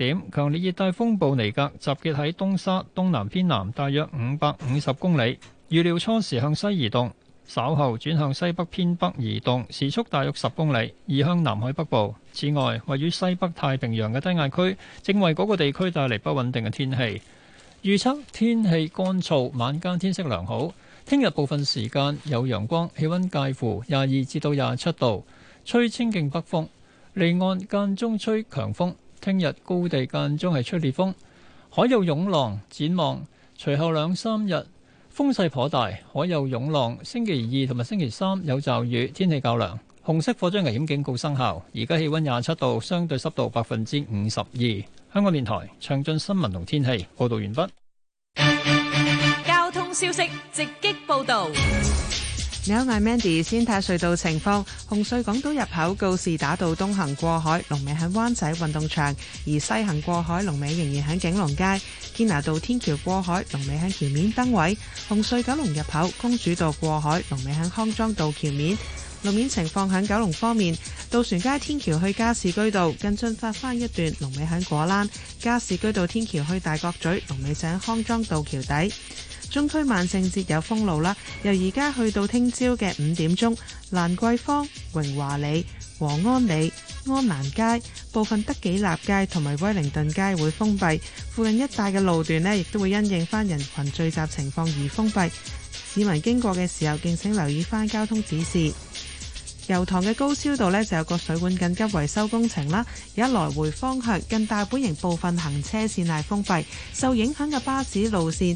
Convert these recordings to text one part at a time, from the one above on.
點，強烈熱帶風暴尼格集結喺東沙東南偏南大約550公里，預料初時向西移動，稍後轉向西北偏北移動，時速大約10公里，移向南海北部。此外，位於西北太平洋嘅低壓區正為嗰個地區帶嚟不穩定嘅天氣。預測天氣乾燥，晚間天色良好。聽日部分時間有陽光，氣溫介乎22至到27度，吹清勁北風。離岸間中吹強風，聽日高地間中係吹烈風，海有湧浪。展望隨後2-3日風勢頗大，海有湧浪。星期2同埋星期3有驟雨，天氣較涼。紅色火災危險警告生效。而家氣溫27度，相對濕度52%。香港電台詳盡新聞同天氣報道完畢。 交通消息直擊報道。 你好，我係 Mandy。先睇隧道情況，紅隧港島入口告士打道東行過海，龍尾喺灣仔運動場；而西行過海，龍尾仍然喺景隆街。堅拿道天橋過海，龍尾喺橋面燈位。紅隧九龍入口公主道過海，龍尾喺康莊道橋面。路面情況喺九龍方面，渡船街天橋去加士居道近進發翻一段，龍尾喺果欄；加士居道天橋去大角咀，龍尾喺康莊道橋底。中區萬聖節有封路啦，由而家去到聽朝嘅5點鐘，蘭桂坊、榮華里、和安里、安蘭街、部分德己立街同埋威靈頓街會封閉，附近一帶嘅路段呢，亦都會因應翻人群聚集情況而封閉。市民經過嘅時候，敬請留意翻交通指示。油塘嘅高超道呢，就有個水管緊急維修工程啦，而家來回方向近大本營部分行車線係封閉，受影響嘅巴士路線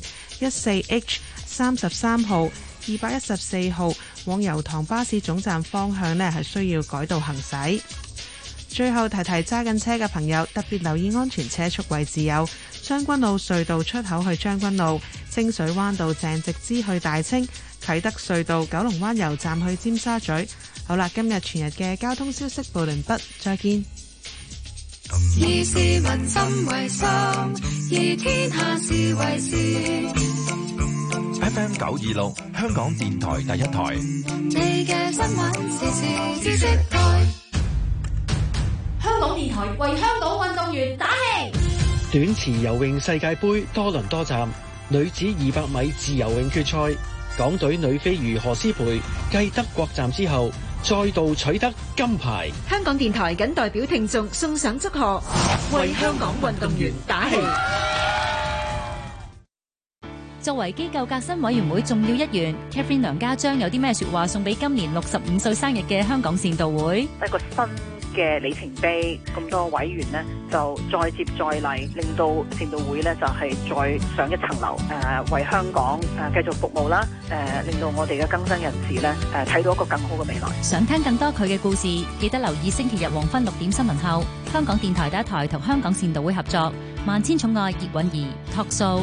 14H、33號、214號往油塘巴士總站方向呢，係需要改道行駛。最後提提揸緊車嘅朋友，特別留意安全車速位置有將軍澳隧道出口去將軍澳、清水灣道鄭直支去大清、啟德隧道九龍灣油站去尖沙咀。好啦，今日全日嘅交通消息報完畢，再見。 以市民心為心，以天下事為事。 FM 926，香港電台第一台。 你嘅新聞時事知識台。 香港電台為香港運動員打氣。 短池游泳世界盃多倫多站女子200米自由泳決賽，港隊女飛魚何詩蓓繼德國站之後再度取得金牌。 香港電台謹代表聽眾送上祝賀，為香港運動員打氣。 作為機構革新委員會重要一員 Catherine 梁家章有啲咩說話送俾今年65歲生日嘅香港善導會？ 一個新嘅里程碑，咁多委員呢就再接再厲，令到善導會呢就係再上一層樓，為香港繼續服務啦，令到我哋嘅更新人士呢睇到一個更好嘅未來。 想聽更多佢嘅故事，記得留意星期日黃昏6點新聞後，香港電台第一台同香港善導會合作《萬千寵愛葉韻儀》Talk Show。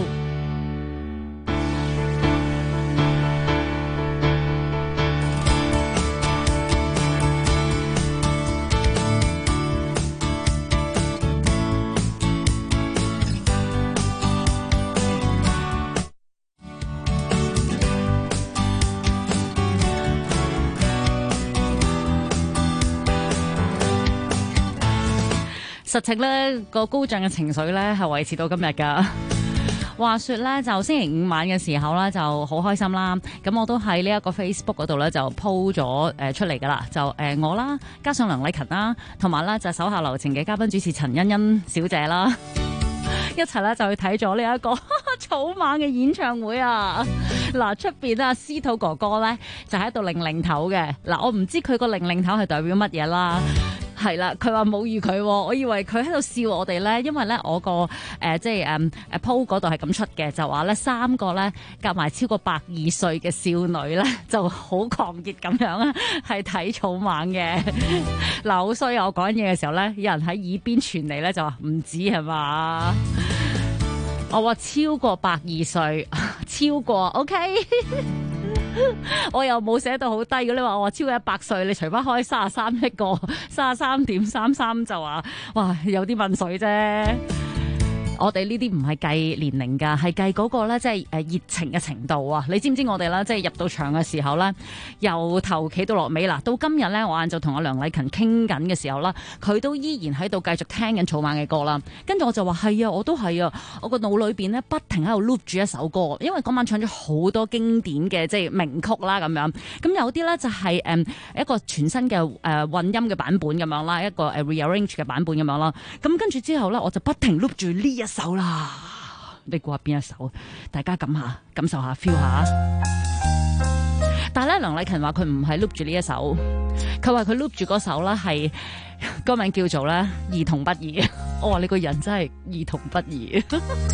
實情咧個高漲嘅情緒咧係維持到今日噶。話說咧就星期5晚嘅時候咧就好開心啦，咁我都喺呢一個 Facebook 嗰度咧就 po 咗出嚟噶啦，就我啦，加上梁麗勤啦，同埋咧就手下留情嘅嘉賓主持陳欣欣小姐啦，一齊咧就去睇咗呢一個草蜢嘅演唱會啊！嗱，出邊啊司徒哥哥咧就喺度擰頭嘅，嗱我唔知佢個擰頭係代表乜嘢啦。係啦，佢話冇預佢，我以為佢喺度笑我哋咧，因為咧我個po 嗰度係咁出嘅，就話咧3個咧夾埋超過102歲嘅少女咧就好狂熱咁樣啊，係睇草蜢嘅。嗱，好衰啊！我講緊嘢嘅時候咧，有人喺耳邊傳嚟咧就話唔止係嘛，我話超過102歲，超過 OK。我又冇寫到好低嘅，你話我話超過100歲，你除翻開33一個，33.33就話，哇有啲問水啫。 我哋呢啲唔係計年齡㗎，係計嗰個咧，即係熱情嘅程度啊！你知唔知我哋咧，即係入到場嘅時候咧，由頭企到落尾啦。到今日咧，我晏晝同阿梁禮勤傾緊嘅時候啦，佢都依然喺度繼續聽緊草蜢嘅歌啦。跟住我就話係啊，我都係啊，我個腦裏邊咧不停喺度 loop 住一首歌，因為嗰晚唱咗好多經典嘅即係名曲啦咁樣。咁有啲咧就係一個全新嘅混音嘅版本咁樣啦，一個rearrange 嘅版本咁樣啦。咁跟住之後咧，我就不停 loop 住呢一首啦。你估下邊一首？大家感受下 feel 下。但係咧，梁禮勤話佢唔係 loop 住呢一首，佢話佢 loop 住嗰首啦，係歌名叫做咧兒童不宜。我話你個人真係兒童不宜。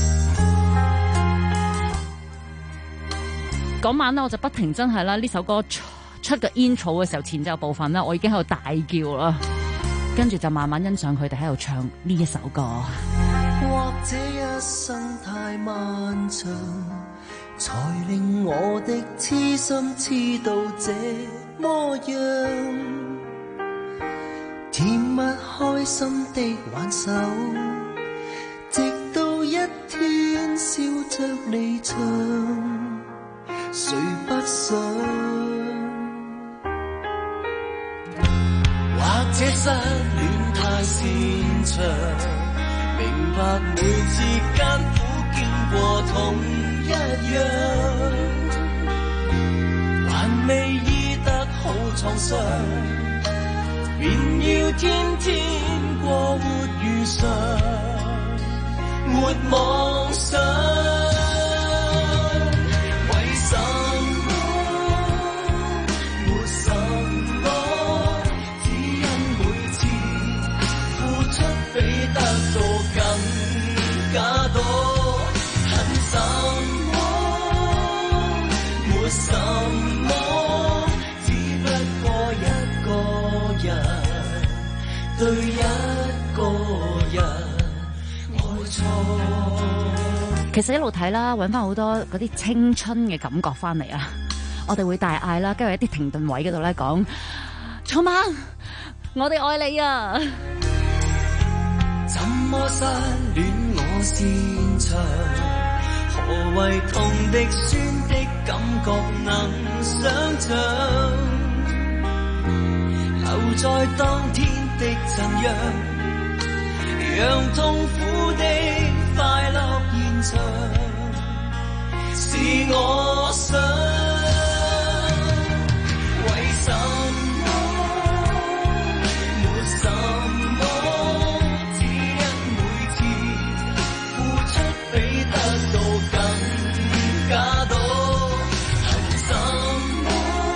嗰晚咧，我就不停真係啦，呢首歌出嘅 intro 嘅時候，前奏部分咧，我已經喺度大叫啦，跟住就慢慢欣賞佢哋喺度唱呢一首歌。 或者一生太漫長，才令我的痴心痴到這麼樣，甜蜜開心的挽手，直到一天笑着離場，誰不想？或者失戀太擅長，明白每次艱苦經過同一樣，還未醫得好創傷，便要天天過活如常，沒妄想。為什麼？沒什麼，只因每次付出比得到更加多。恨什麼？沒什麼，只不過一個人對一個人愛錯。 其實一路睇啦，揾翻好多嗰啲青春嘅感覺翻嚟啊！我哋會大嗌啦，跟住一啲停頓位嗰度咧講：草蜢，我哋愛你啊！ 怎麼失戀我擅長？何謂痛的酸的感覺能想像？留在當天的震央，讓痛苦的快樂現場，是我想。為什麼？沒什麼，只因每次付出比得到更加多。恨什麼？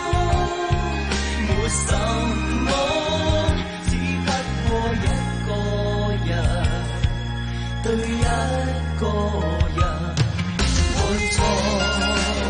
沒什麼，只不過一個人對一個人愛錯。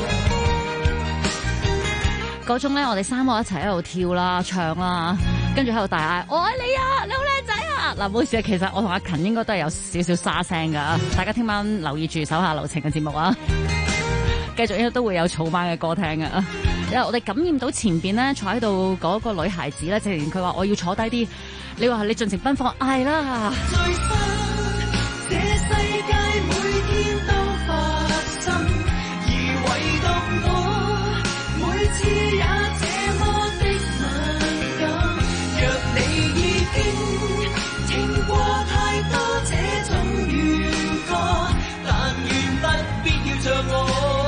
嗰種咧，我哋三個一齊喺度跳啦、唱啦，跟住喺度大嗌：我愛你啊！你好靚仔啊！嗱，唔好意思啊，其實我同阿勤應該都係有少少沙聲噶，大家聽晚留意住手下留情嘅節目啊！繼續應該都會有草蜢嘅歌聽噶，因為我哋感染到前邊咧坐喺度嗰個女孩子咧，直情佢話我要坐低啲，你話你盡情奔放，嗌啦！ 最新這世界每天都發生，而唯獨我每次也這麼的敏感。若你已經聽過太多這種怨歌，但願不必要像我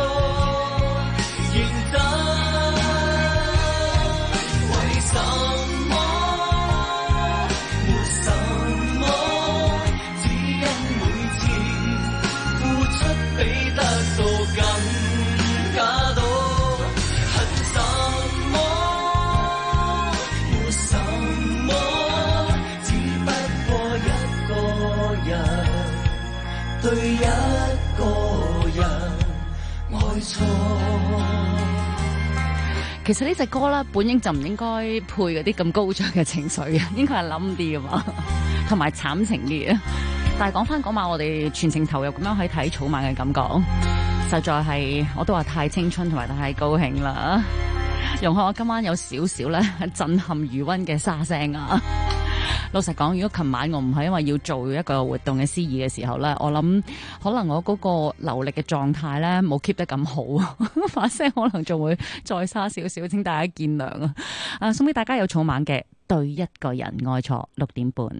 認真。為什麼？沒什麼，只因每次付出比得到更加多。恨什麼？沒什麼，只不過一個人對一個人愛錯。 其實呢隻歌咧，本應就唔應該配嗰啲咁高漲嘅情緒嘅，應該係冧啲噶嘛，同埋慘情啲嘅。但係講翻嗰晚，我哋全程投入咁樣去睇草蜢嘅感覺，實在係我都話太青春同埋太高興啦。容許我今晚有少少咧震撼餘溫嘅沙聲啊！ 老實講，如果琴晚我唔係因為要做一個活動嘅司儀嘅時候咧，我諗可能我嗰個流力嘅狀態咧冇 keep 得咁好，把聲可能仲會再沙少少，請大家見諒啊！送俾大家有草蜢嘅《對一個人愛錯》6:30。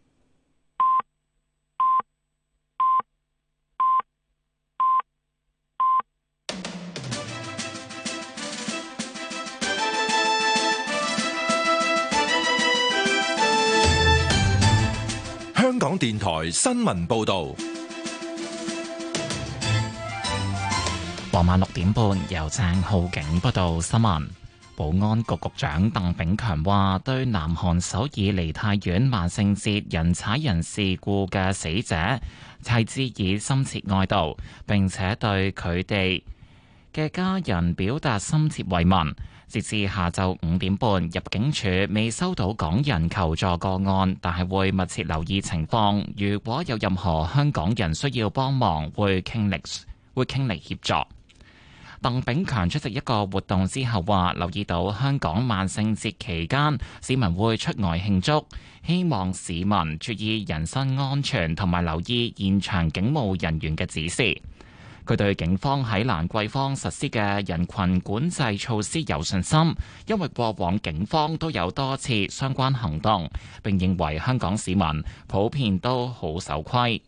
香港電台新聞報道， 傍晚6:30，由鄭浩景報道新聞。保安局局長鄧炳強話，對南韓首爾梨泰院萬聖節人踩人事故嘅死者，係致以深切哀悼，並且對佢哋嘅家人表達深切慰問。截至下晝5:30，入境處未收到港人求助個案，但係會密切留意情況。如果有任何香港人需要幫忙，會傾力協助。鄧炳強出席一個活動之後話，留意到香港萬聖節期間市民會出外慶祝，希望市民注意人身安全同埋留意現場警務人員嘅指示。佢對警方喺蘭桂坊實施嘅人群管制措施有信心，因為過往警方都有多次相關行動，並認為香港市民普遍都好守規。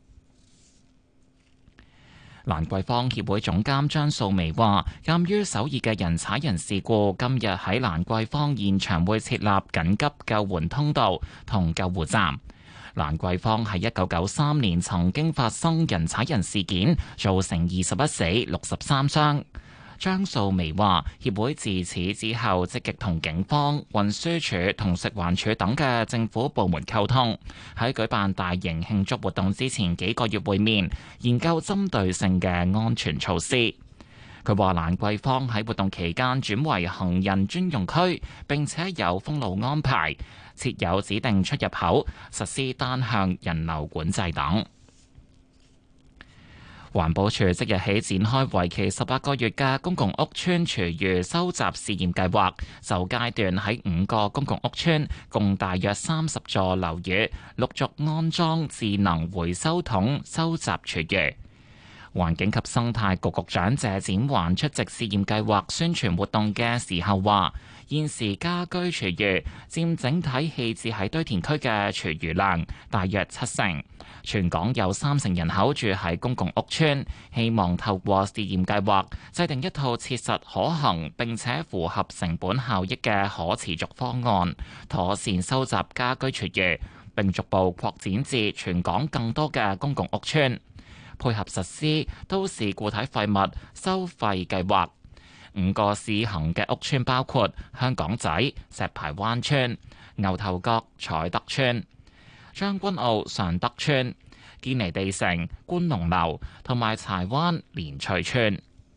蘭桂坊協會總監張素眉話，鑑於首爾嘅人踩人事故，今日喺蘭桂坊現場會設立緊急救援通道同救護站。蘭桂坊喺1993年曾經發生人踩人事件，造成21死63傷。張素眉話，協會自此之後積極同警方、運輸署同食環署等嘅政府部門溝通，喺舉辦大型慶祝活動之前幾個月會面，研究針對性嘅安全措施。佢話蘭桂坊喺活動期間轉為行人專用區，並且有封路安排，設有指定出入口，實施單向人流管制等。環保署即日起展開為期18個月嘅公共屋邨廚餘收集試驗計劃，就階段喺5個公共屋邨，共大約30座樓宇，陸續安裝智能回收桶收集廚餘。環境及生態局局長謝展寰出席試驗計劃宣傳活動嘅時候話，現時家居廚餘佔整體棄置喺堆填區嘅廚餘量大約70%。全港有30%人口住喺公共屋邨，希望透過試驗計劃制定一套切實可行並且符合成本效益嘅可持續方案，妥善收集家居廚餘，並逐步擴展至全港更多嘅公共屋邨，配合實施都市固體廢物收費計劃。5個試行嘅屋邨包括香港仔、石排灣村、牛頭角彩德村、將軍澳尚德村、堅尼地城觀龍樓同埋柴灣連翠村。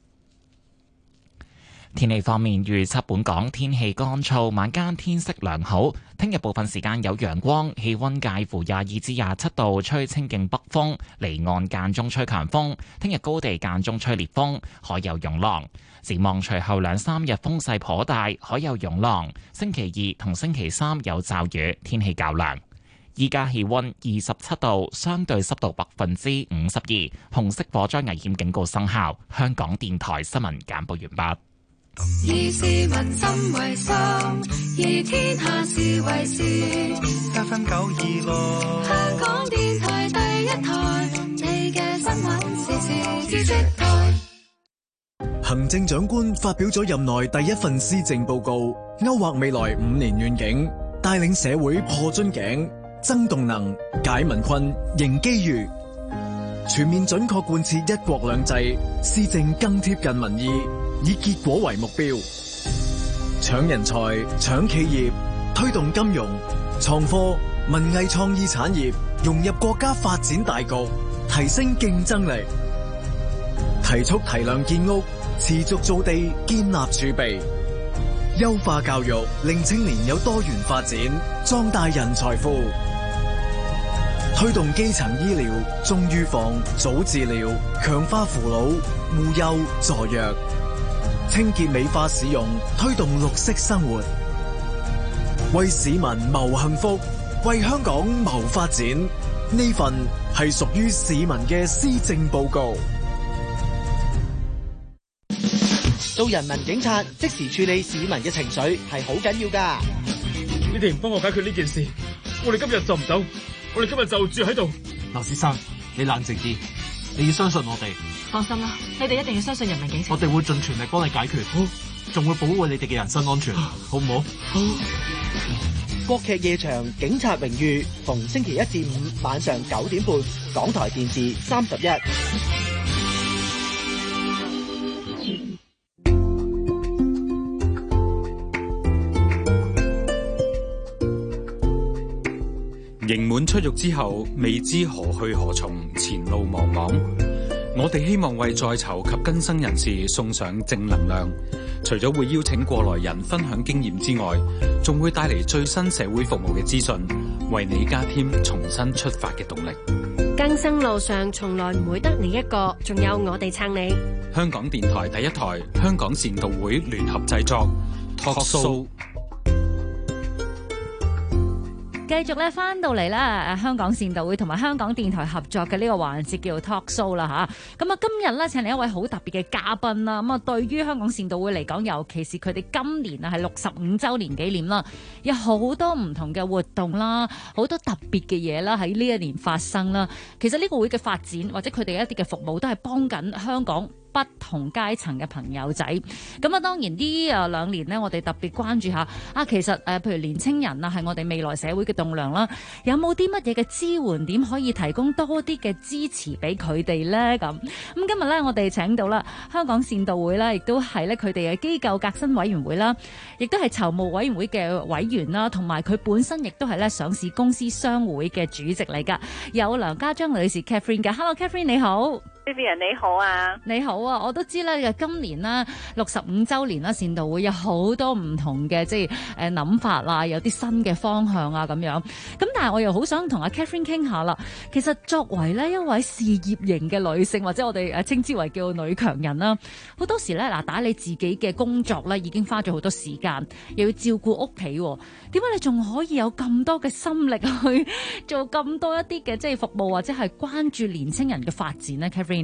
天氣方面預測，本港天氣乾燥，晚間天色良好。聽日部分時間有陽光，氣溫介乎22至27度，吹清勁北風，離岸間中吹強風。聽日高地間中吹烈風，海有湧浪。展望隨後2-3日風勢頗大，海有湧浪。星期2同星期3有驟雨，天氣較涼。依家氣溫27度，相對濕度52%，紅色火災危險警告生效。香港電台新聞簡報完畢。 以市民心為心，以天下事為事。7分926，香港電台第一台，你嘅新聞時事知識台。 行政長官發表咗任內第一份施政報告，勾畫未來5年願景，帶領社會破樽頸、增動能、解民困、迎機遇，全面準確貫徹一國兩制，施政更貼近民意，以結果為目標，搶人才、搶企業，推動金融、創科、文藝創意產業融入國家發展大局，提升競爭力，提速提量建屋，持續造地，建立儲備，優化教育，令青年有多元發展，壯大人才庫，推動基層醫療，重預防、早治療，強化扶老、護幼、助弱，清潔美化市容，推動綠色生活，為市民謀幸福， 為香港謀發展，呢份係屬於市民嘅施政報告。 做人民警察，即時處理市民嘅情緒係好緊要㗎。 你哋唔幫我解決呢件事，我哋今日就唔走，我哋今日就住喺度。 劉先生，你冷靜啲，你要相信我哋。 放心啦，你哋一定要相信人民警察。 我哋會盡全力幫你解決，好，仲會保護你哋嘅人身安全，好唔好？ 好。國劇夜場警察榮譽，逢星期一至五晚上9點半，港台電視31。 刑滿出獄之後，未知何去何從，前路茫茫。我哋希望為在囚及更生人士送上正能量，除咗會邀請過來人分享經驗之外，仲會帶嚟最新社會服務嘅資訊，為你加添重新出發嘅動力。 更生路上從來唔會得你一個，仲有我哋撐你。 香港電台第一台，香港善導會聯合製作 Talk Show。 繼續咧翻到嚟啦，香港善導會同埋香港電台合作嘅呢個環節叫做 Talk Show 啦嚇。咁啊，今日咧請嚟一位好特別嘅嘉賓啦。咁啊，對於香港善導會嚟講，尤其是佢哋今年啊係65週年紀念啦，有好多唔同嘅活動啦，好多特別嘅嘢啦喺呢一年發生啦。其實呢個會嘅發展或者佢哋一啲嘅服務都係幫緊香港不同階層嘅朋友仔，咁啊當然呢2年呢，我哋特別關注下啊，其實譬如年青人啊，係我哋未來社會嘅棟梁啦，有冇啲乜嘢嘅支援點可以提供多啲嘅支持俾佢哋呢？咁今日呢，我哋請到啦香港善導會啦，亦都係咧佢哋嘅機構革新委員會啦，亦都係籌募委員會嘅委員啦，同埋佢本身亦都係咧上市公司商會嘅主席嚟㗎，有梁家章女士 Catherine 嘅。Hello Catherine 你好。 Vivian 你好啊， 你好啊，我都知咧，今年啦65週年啦，善導會有好多唔同嘅即係諗法啦，有啲新嘅方向啊咁樣。咁但係我又好想同阿 Catherine 傾下啦。其實作為呢一位事業型嘅女性，或者我哋稱之為叫女強人啦，好多時咧嗱，打你自己嘅工作咧已經花咗好多時間，又要照顧屋企，點解你仲可以有咁多嘅心力去做咁多一啲嘅即係服務或者係關注年青人嘅發展呢？ Catherine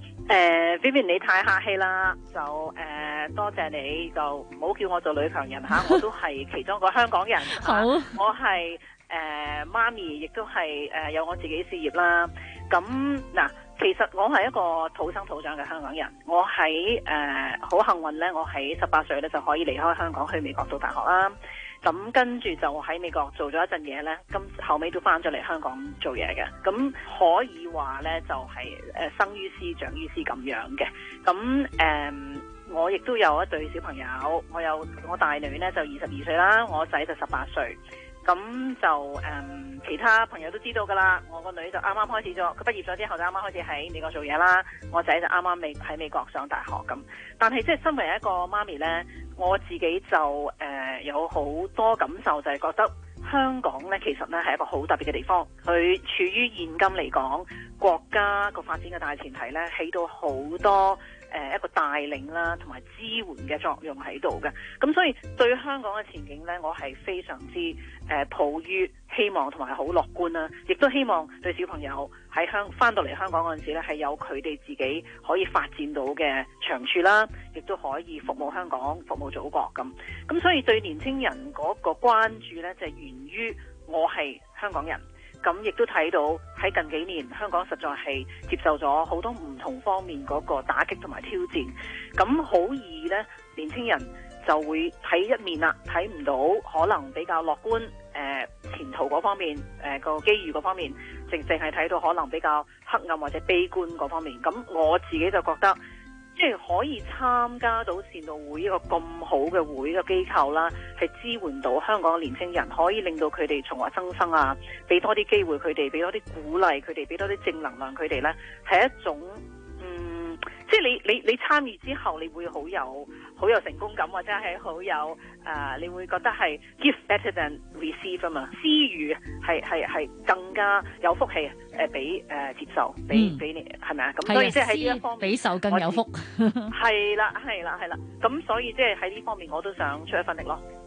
Vivian 你太客氣啦，就多謝你，就唔好叫我做女強人吓，我都係其中一個香港人。好，我係媽咪，亦都係有我自己事業啦。咁嗱，其實我係一個土生土長嘅香港人，我喺好幸運咧，我喺18歲咧就可以離開香港去美國讀大學啦。咁跟住就喺美國做咗一陣嘢咧，咁後尾都翻咗嚟香港做嘢嘅。咁可以話咧就係生於斯長於斯咁樣嘅。咁我亦都有一對小朋友，我大女咧就22歲啦，我仔就18歲。咁就其他朋友都知道噶啦，我個女就啱啱開始咗，佢畢業咗之後就啱啱開始喺美國做嘢啦，我仔就啱啱喺美國上大學咁。但係即係身為一個媽咪呢，我自己就有好多感受，就係覺得香港呢其實呢係一個好特別嘅地方，佢處於現今嚟講國家個發展嘅大前提呢，起到好多一個帶領啦，同埋支援嘅作用喺度嘅。咁所以對香港嘅前景呢，我係非常之抱於希望同埋好樂觀啦。亦都希望對小朋友喺翻到嚟香港嗰陣時呢，係有佢哋自己可以發展到嘅長處啦，亦都可以服務香港、服務祖國咁。咁所以對年青人嗰個關注呢，就係源於我係香港人。咁亦都睇到喺近幾年香港實在係接受咗好多唔同方面嗰個打擊同埋挑戰，咁好易呢，年輕人就會睇一面啦，睇唔到可能比較樂觀前途嗰方面個機遇嗰方面，淨係睇到可能比較黑暗或者悲觀嗰方面。咁我自己就覺得，即係可以參加到善導會一個咁好嘅會嘅機構啦，係支援到香港嘅年輕人，可以令到佢哋重獲新生啊，俾多啲機會佢哋，俾多啲鼓勵佢哋，俾多啲正能量佢哋呢，係一種即係你參與之後，你會好有成功感，或者係好有你會覺得係 give better than receive 啊嘛，施予係更加有福氣俾接受俾你係咪啊？咁所以即係喺呢一方面比受更有福。 係啦，咁所以即係喺呢方面我都想出一份力咯。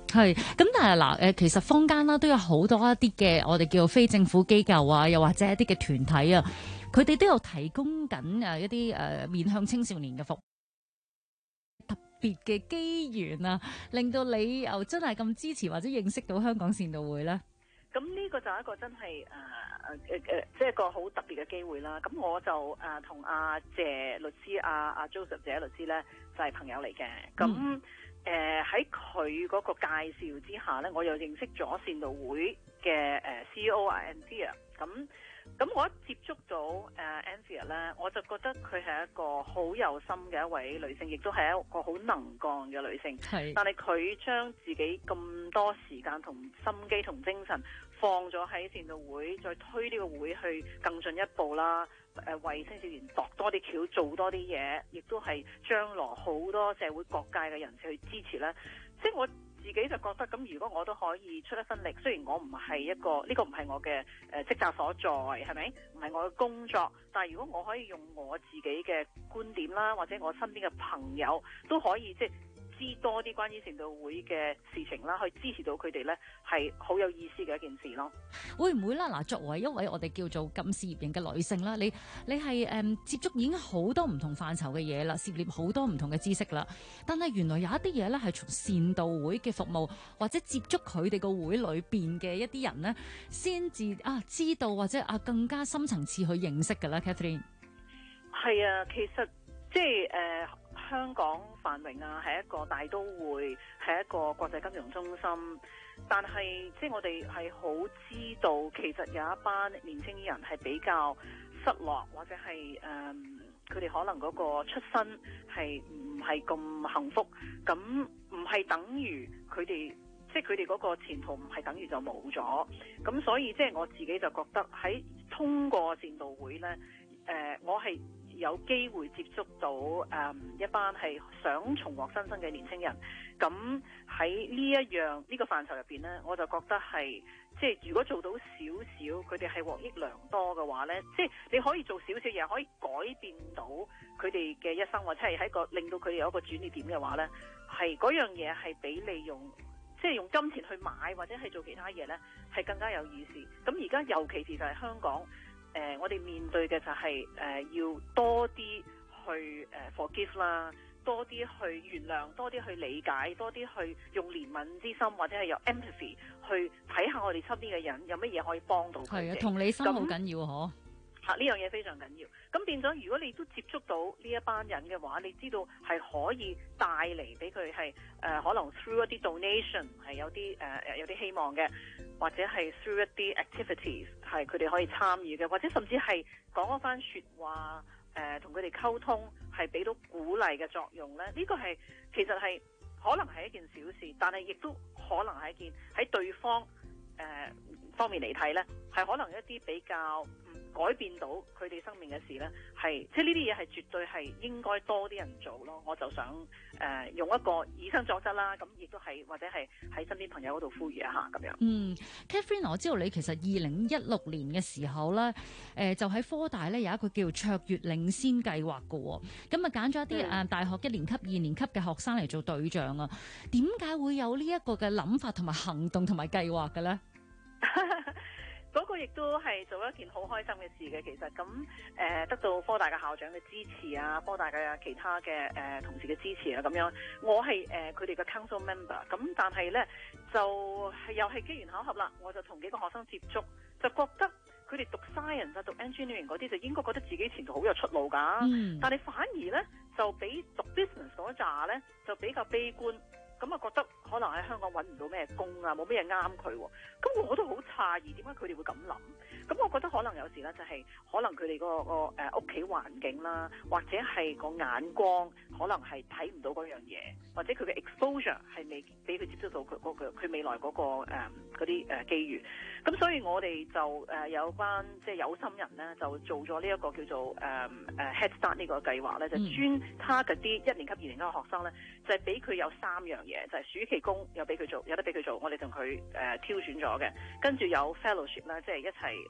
係，咁但係嗱，其實坊間啦都有好多一啲嘅我哋叫做非政府機構啊，又或者一啲嘅團體啊，佢哋都有提供緊一啲面向青少年嘅服務。特別嘅機緣啊，令到你又真係咁支持或者認識到香港善導會咧？ 咁呢個就係一個真係即係一個好特別嘅機會啦。咁我就同阿謝律師、阿 Joseph 謝律師咧就係朋友嚟嘅。咁喺佢嗰個介紹之下咧，我又認識咗善導會嘅CEO Anthea。咁我一接觸到Anthea 咧，我就覺得佢係一個好有心嘅一位女性，亦都係一個好能幹嘅女性。係，但係佢將自己咁多時間同心機同精神放咗喺善導會，再推呢個會去更進一步啦。為青少年度多啲橋，做多啲嘢，亦都係將來好多社會各界嘅人士去支持咧。即係我自己就覺得，咁如果我都可以出一分力，雖然我唔係一個呢個唔係我嘅職責所在，係咪？唔係我嘅工作，但係如果我可以用我自己嘅觀點啦，或者我身邊嘅朋友都可以即係知多啲關於善導會嘅事情啦，去支持到佢哋咧，係好有意思嘅一件事咯。 會唔會啦？嗱，作為一位我哋叫做咁事業型嘅女性啦，你係接觸已經好多唔同範疇嘅嘢啦，涉獵好多唔同嘅知識啦。但係原來有一啲嘢咧係從善導會嘅服務或者接觸佢哋個會裏邊嘅一啲人咧，先至知道或者更加深層次去認識㗎啦。Catherine 係啊，其實即係香港繁榮啊，係一個大都會，係一個國際金融中心。但係即係我哋係好知道，其實有一班年輕人係比較失落，或者係佢哋可能嗰個出身係唔係咁幸福。咁唔係等於佢哋，即係佢哋嗰個前途唔係等於就冇咗。咁所以即係我自己就覺得喺通過善導會呢，我係有機會接觸到一班係想重獲新生嘅年輕人。咁喺呢個範疇入邊呢，我就覺得係即係如果做到少少，佢哋係獲益良多嘅話呢，即係你可以做少少嘢，可以改變到佢哋嘅一生，或者係喺個令到佢哋有一個轉捩點嘅話呢，係嗰樣嘢係比你用即係用金錢去買或者係做其他嘢呢，係更加有意思。咁而家尤其是就係香港。我哋面對嘅就係要多啲去forgive 啦，多啲去原諒，多啲去理解，多啲去用憐憫之心，或者係有 empathy 去睇下我哋身邊嘅人有乜嘢可以幫到佢哋。係啊，同理心好緊要嗬。呢樣嘢非常緊要。咁變咗，如果你都接觸到呢一班人嘅話，你知道係可以帶嚟俾佢係可能 through 一啲 donation 係有啲希望嘅，或者係 through 一啲 activities 係佢哋可以參與嘅，或者甚至係講一番説話同佢哋溝通係俾到鼓勵嘅作用咧。呢個係其實係可能係一件小事，但係亦都可能係一件喺對方方面嚟睇咧，係可能一啲比較改變到佢哋生命嘅事咧，係即係呢啲嘢係絕對係應該多啲人做咯。我就想用一個以身作則啦，咁亦都係或者係喺身邊朋友嗰度呼籲一下咁樣。 Catherine， 我知道你其實2016年嘅時候咧，就喺科大咧有一個叫卓越領先計劃嘅喎，咁啊揀咗一啲大學1年級、2年級嘅學生嚟做對象啊。點解會有呢一個嘅諗法同埋行動同埋計劃嘅咧？ 嗰個亦都係做一件好開心嘅事嘅，其實咁得到科大嘅校長嘅支持啊，科大嘅其他嘅同事嘅支持啊，咁樣我係佢哋嘅 council member， 咁但係呢，就又係機緣巧合啦，我就同幾個學生接觸，就覺得佢哋讀 science 啊、讀 engineering 嗰啲就應該覺得自己前途好有出路㗎，但係反而呢，就比讀 business 嗰紮呢，就比較悲觀。咁啊，覺得可能喺香港揾唔到咩工啊，冇咩嘢啱佢喎。咁我都好詫異，點解佢哋會咁諗？咁我覺得可能有時咧，就係可能佢哋個屋企環境啦，或者係個眼光，可能係睇唔到嗰樣嘢，或者佢嘅 exposure 係未俾佢接觸到佢未來嗰嗰啲機遇。咁所以我哋就有班即係有心人咧，就做咗呢一個叫做Head Start 呢個計劃咧，就專 target 啲1年級、2年級嘅學生咧，就係俾佢有3樣嘢，就係暑期工有俾佢做，有得俾佢做，我哋同佢挑選咗嘅，跟住有 fellowship 啦，即係一齊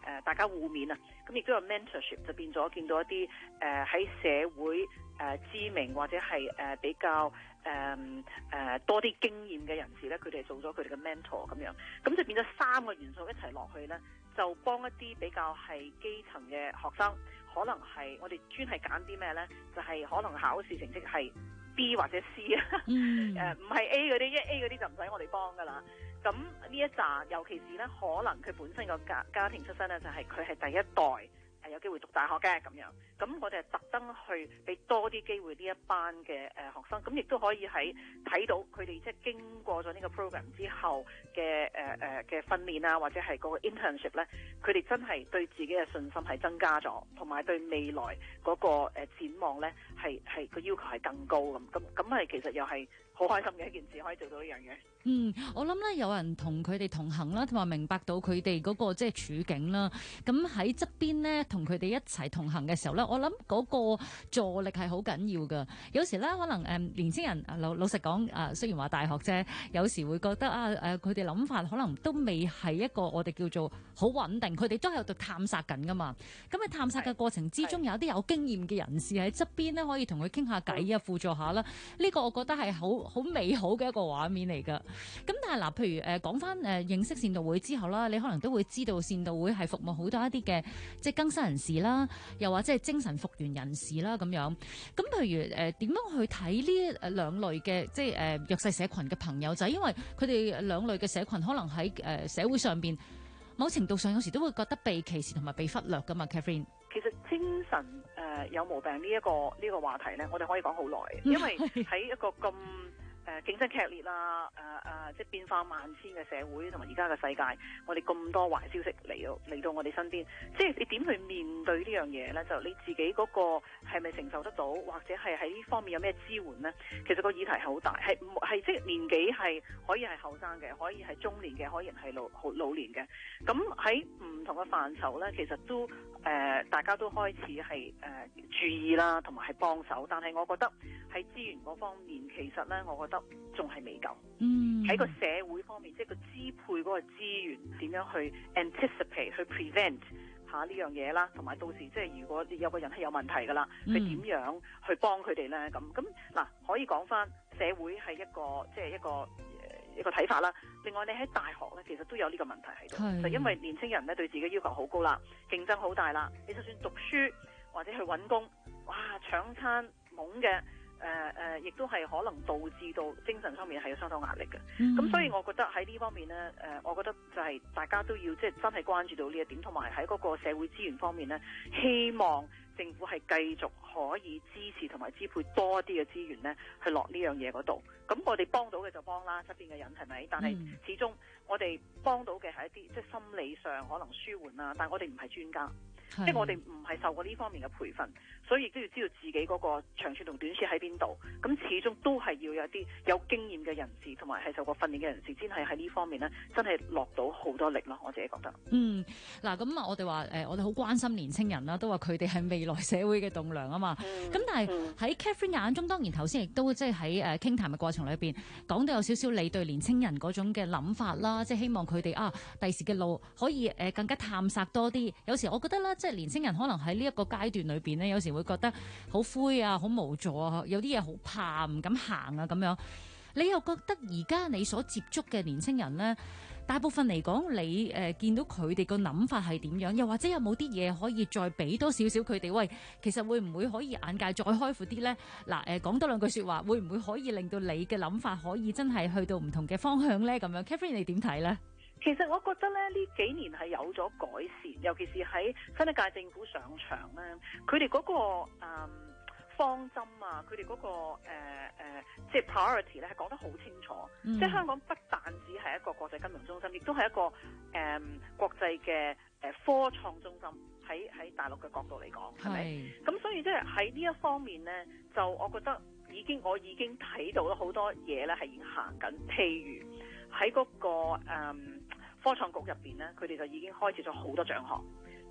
大家互勉啊，咁亦都有 mentorship， 就變咗見到一啲喺社會知名或者係比較多啲經驗嘅人士咧，佢哋做咗佢哋嘅 mentor 咁樣，咁就變咗3個元素一齊落去咧，就幫一啲比較係基層嘅學生，可能係我哋專係揀啲咩咧，就係可能考試成績係 B 或者 C 啊，唔係 A 嗰啲，因為 A 嗰啲就唔使我哋幫噶啦。咁呢一紮，尤其是咧，可能佢本身個家庭出身咧，就係佢係第一代有機會讀大學嘅咁樣。咁我哋係特登去俾多啲機會呢一班嘅學生，咁亦都可以喺睇到佢哋即係經過咗呢個 program 之後嘅嘅訓練啊，或者係嗰個 internship 咧，佢哋真係對自己嘅信心係增加咗，同埋對未來嗰個展望咧係個要求係更高咁係其實又係好開心嘅一件事，可以做到呢樣嘢。 我諗咧有人同佢哋同行啦，同埋明白到佢哋嗰個即係處境啦。咁喺側邊咧同佢哋一齊同行嘅時候咧，我諗嗰個助力係好緊要噶。有時咧可能年青人老實講雖然話大學啫，有時會覺得佢哋諗法可能都未係一個我哋叫做好穩定，佢哋都喺度探索緊噶嘛。咁喺探索嘅過程之中，有啲有經驗嘅人士喺側邊咧，可以同佢傾下偈啊，輔助下啦。呢個我覺得係好美好嘅一個畫面嚟噶。咁但係嗱，譬如講翻認識善導會之後啦，你可能都會知道善導會係服務好多一啲嘅即係更生人士啦，又或者係精神復原人士啦咁樣。咁譬如點樣去睇呢兩類嘅即係弱勢社群嘅朋友，就係因為佢哋兩類嘅社群可能喺社會上邊某程度上有時都會覺得被歧視同埋被忽略噶嘛 Catherine。 其實精神有毛病呢一個話題咧，我哋可以講好耐，因為喺一個咁競爭劇烈啦，即係變化萬千嘅社會同埋而家嘅世界，我哋咁多壞消息嚟到我哋身邊，即係你點去面對呢樣嘢呢？就你自己嗰個係咪承受得到，或者係喺呢方面有咩支援呢？其實個議題係好大，係即係年紀係可以係後生嘅，可以係中年嘅，可以係老年嘅。咁喺唔同嘅範疇呢，其實都大家都開始係注意啦，同埋係幫手。但係我覺得喺資源嗰方面，其實呢，我覺得仲係未夠。喺個社會方面，即係個支配嗰個資源點樣去 anticipate 去 prevent 下呢樣嘢啦，同埋到時即係如果有個人係有問題噶啦，佢點樣去幫佢哋呢？咁嗱，可以講翻社會係一個即係一個睇法啦。另外你喺大學呢，其實都有呢個問題喺度，就因為年青人呢對自己要求好高啦，競爭好大啦。你就算讀書或者去揾工，哇，搶餐懵嘅。亦都係可能導致到精神上面係有相當壓力嘅。咁所以我覺得喺呢方面呢，我覺得就係大家都要即係真係關注到呢一點，同埋喺嗰個社會資源方面呢，希望政府係繼續可以支持同埋支配多啲嘅資源呢，去落呢樣嘢嗰度。咁我哋幫到嘅就幫啦，側邊嘅人係咪？但係始終我哋幫到嘅係一啲即係心理上可能舒緩啦，但係我哋唔係專家。即係我哋唔係受過呢方面嘅培訓，所以亦都要知道自己嗰個長處同短處喺邊度。咁始終都係要有啲有經驗嘅人士，同埋係受過訓練嘅人士，先係喺呢方面呢，真係落到好多力咯。我自己覺得。 嗱咁我哋話我哋好關心年青人啦，都話佢哋係未來社會嘅棟梁啊嘛。咁但係喺 Catherine 眼中，當然頭先亦都即係喺傾談嘅過程裏邊講到有少少你對年青人嗰種嘅諗法啦，即係希望佢哋第時嘅路可以更加探索多啲。有時我覺得啦，即係年青人可能喺呢一個階段裏邊呢，有時會覺得好灰啊，好無助啊，有啲嘢好怕，唔敢行啊咁樣。你又覺得而家你所接觸嘅年青人呢，大部分嚟講，你見到佢哋個諗法係點樣？又或者有冇啲嘢可以再俾多少少佢哋？喂，其實會唔會可以眼界再開闊啲呢？嗱，講多兩句說話，會唔會可以令到你嘅諗法可以真係去到唔同嘅方向呢？咁樣 Catherine 你點睇呢？ 其實我覺得咧，呢幾年係有咗改善，尤其是喺新一屆政府上場咧，佢哋嗰個方針啊，佢哋嗰個即係 priority 咧係講得好清楚。即係香港不但只係一個國際金融中心，亦都係一個國際嘅科創中心。喺大陸嘅角度嚟講，係咪？咁所以即係喺呢一方面咧，就我覺得我已經睇到咗好多嘢咧係已經行緊。譬如喺嗰個科創局入邊咧，佢哋就已經開始咗好多獎項，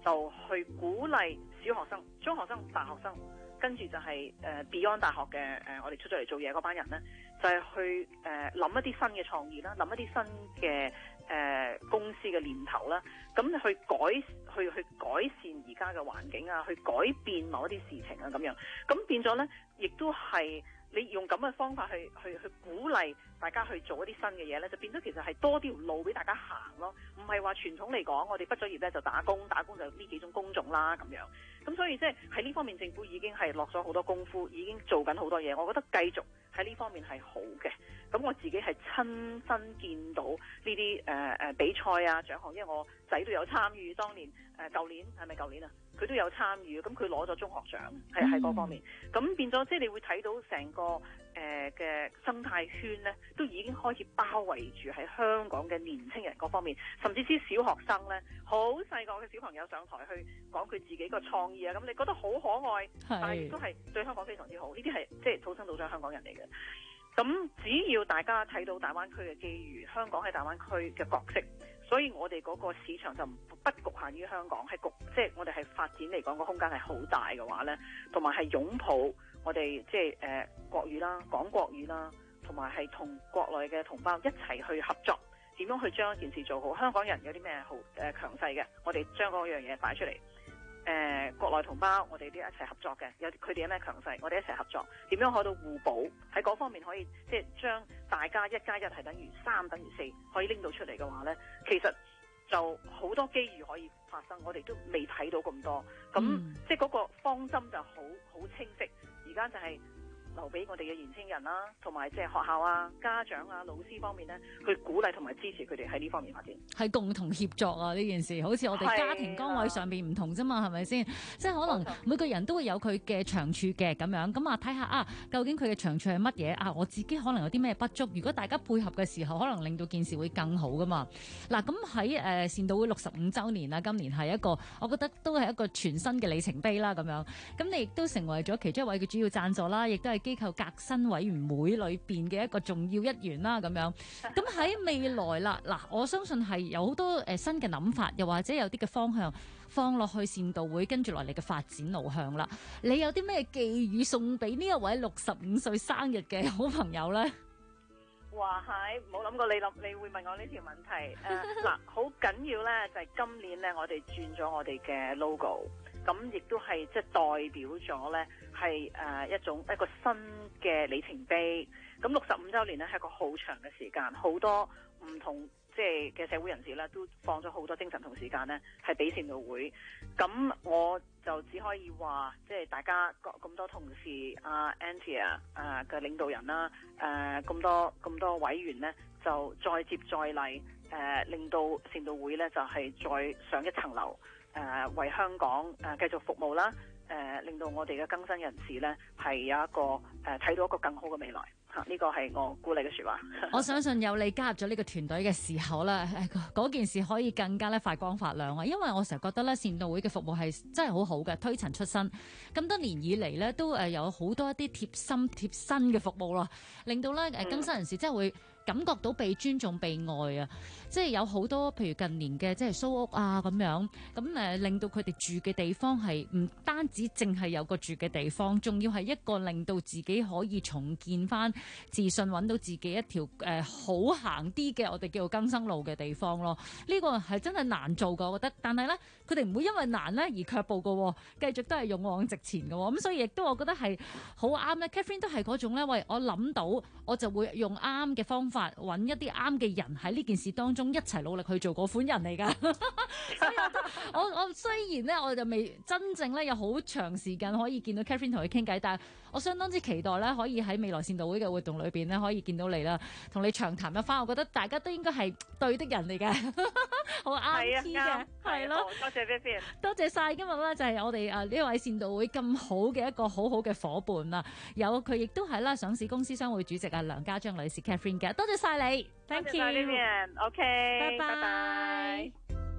就去鼓勵小學生、中學生、大學生，跟住就係Beyond 大學嘅我哋出咗嚟做嘢嗰班人呢，就係去諗一啲新嘅創意啦，諗一啲新嘅公司嘅念頭啦，咁去改善而家嘅環境啊，去改變某一啲事情啊咁樣，咁變咗呢，亦都係你用咁嘅方法去鼓勵大家去做一啲新嘅嘢呢，就變咗其實係多條路俾大家行咯，唔係話傳統嚟講，我哋畢咗業呢就打工就呢幾種工種啦咁樣，咁所以即係喺呢方面政府已經係落咗好多功夫，已經做緊好多嘢，我覺得繼續喺呢方面係好嘅。咁我自己係親身見到呢啲比賽啊獎項，因為我仔都有參與，當年舊年係咪舊年啊？佢都有參與，咁佢攞咗中學獎，係嗰方面。咁變咗即係你會睇到成個嘅生態圈呢，都已經開始包圍住喺香港嘅年輕人嗰方面，甚至啲小學生呢，好細個嘅小朋友上台去講佢自己個創意啊，咁你覺得好可愛，但係亦都係對香港非常之好。呢啲係即係土生土長香港人嚟嘅。咁只要大家睇到大灣區嘅機遇，香港喺大灣區嘅角色，所以我哋嗰個市場就不局限於香港，即係我哋係發展嚟講個空間係好大嘅話呢，同埋係擁抱我哋即係國語啦、講國語啦，同埋係同國內嘅同胞一齊去合作，點樣去將一件事做好。香港人有啲咩好強勢嘅，我哋將嗰樣嘢擺出嚟。國內同胞，我哋啲一齊合作嘅，有佢哋有咩強勢，我哋一齊合作，點樣可以到互補，喺嗰方面可以即係將大家1+1係等於3等於4，可以拎到出嚟嘅話呢，其實就好多機遇可以發生，我哋都未睇到咁多，咁即係嗰個方針就好清晰，而家就係留俾我哋嘅年輕人啦，同埋即係學校啊、家長啊、老師方面呢，去鼓勵同埋支持佢哋喺呢方面發展。 係共同協作啊！呢件事好似我哋家庭崗位上邊唔同啫嘛，係咪先？即係可能每個人都會有佢嘅長處嘅咁樣，咁啊睇下啊，究竟佢嘅長處係乜嘢啊？我自己可能有啲咩不足？如果大家配合嘅時候，可能令到件事會更好噶嘛。嗱，咁喺善導會65週年啦，今年係一個，我覺得都係一個全新嘅里程碑啦，咁樣。咁你亦都成為咗其中一位嘅主要贊助啦，亦都係機構革新委員會裏邊嘅一個重要一員啦，咁樣。咁喺未來啦，嗱，我相信係有好多新嘅諗法，又或者有啲嘅方向放落去善導會跟住落嚟嘅發展路向啦。你有啲咩寄語送俾呢一位65歲生日嘅好朋友呢？ 哇係，冇諗過你會問我呢條問題。嗱，好緊要呢，就係今年呢，我哋轉咗我哋嘅 logo。咁亦都係即係代表咗呢，係一個新嘅里程碑。咁65週年呢，係一個好長嘅時間，好多唔同即係嘅社會人士呢，都放咗好多精神同時間呢，係俾善導會。咁我就只可以話，即係大家咁多同事Antia 嘅領導人啦，咁多委員呢，就再接再厲，令到善導會呢，就係再上一層樓。為香港繼續服務啦，令到我哋嘅更新人士呢係有一個睇到一個更好嘅未來嚇，呢個係我鼓勵嘅説話。 我相信有你加入咗呢個團隊嘅時候呢，嗰件事可以更加咧發光發亮啊！因為我成日覺得咧，善導會嘅服務係真係好好嘅，推陳出新。咁多年以嚟呢，都有好多一啲貼身嘅服務咯，令到咧更新人士真係會感覺到被尊重、被愛啊！即係有好多譬如近年嘅即係蘇屋啊咁樣，咁令到佢哋住嘅地方係唔單止淨係有個住嘅地方，仲要係一個令到自己可以重建翻自信，揾到自己一條好行啲嘅我哋叫做更生路嘅地方咯。呢個係真係難做㗎，我覺得。但係咧，佢哋唔會因為難咧而卻步㗎，繼續都係勇往直前㗎。咁所以亦都我覺得係好啱咧。Catherine 都係嗰種咧，喂，我諗到我就會用啱嘅方法揾一啲啱嘅人喺呢件事當中一齊努力去做嗰款人嚟㗎。所以我雖然咧我就未真正咧有好長時間可以見到 Catherine 同佢傾偈，但係我相當之期待咧可以喺未來善導會嘅活動裏邊咧可以見到你啦，同你長談一番。我覺得大家都應該係對的人嚟嘅，好啱嘅，係咯。多謝 Vivian， 多謝晒今日咧就係我哋呢位善導會咁好嘅一個好好嘅夥伴啦。有佢亦都係啦上市公司商會主席梁家章女士 Catherine 嘅，多謝晒你 ，Thank you， Vivian，OK，拜拜。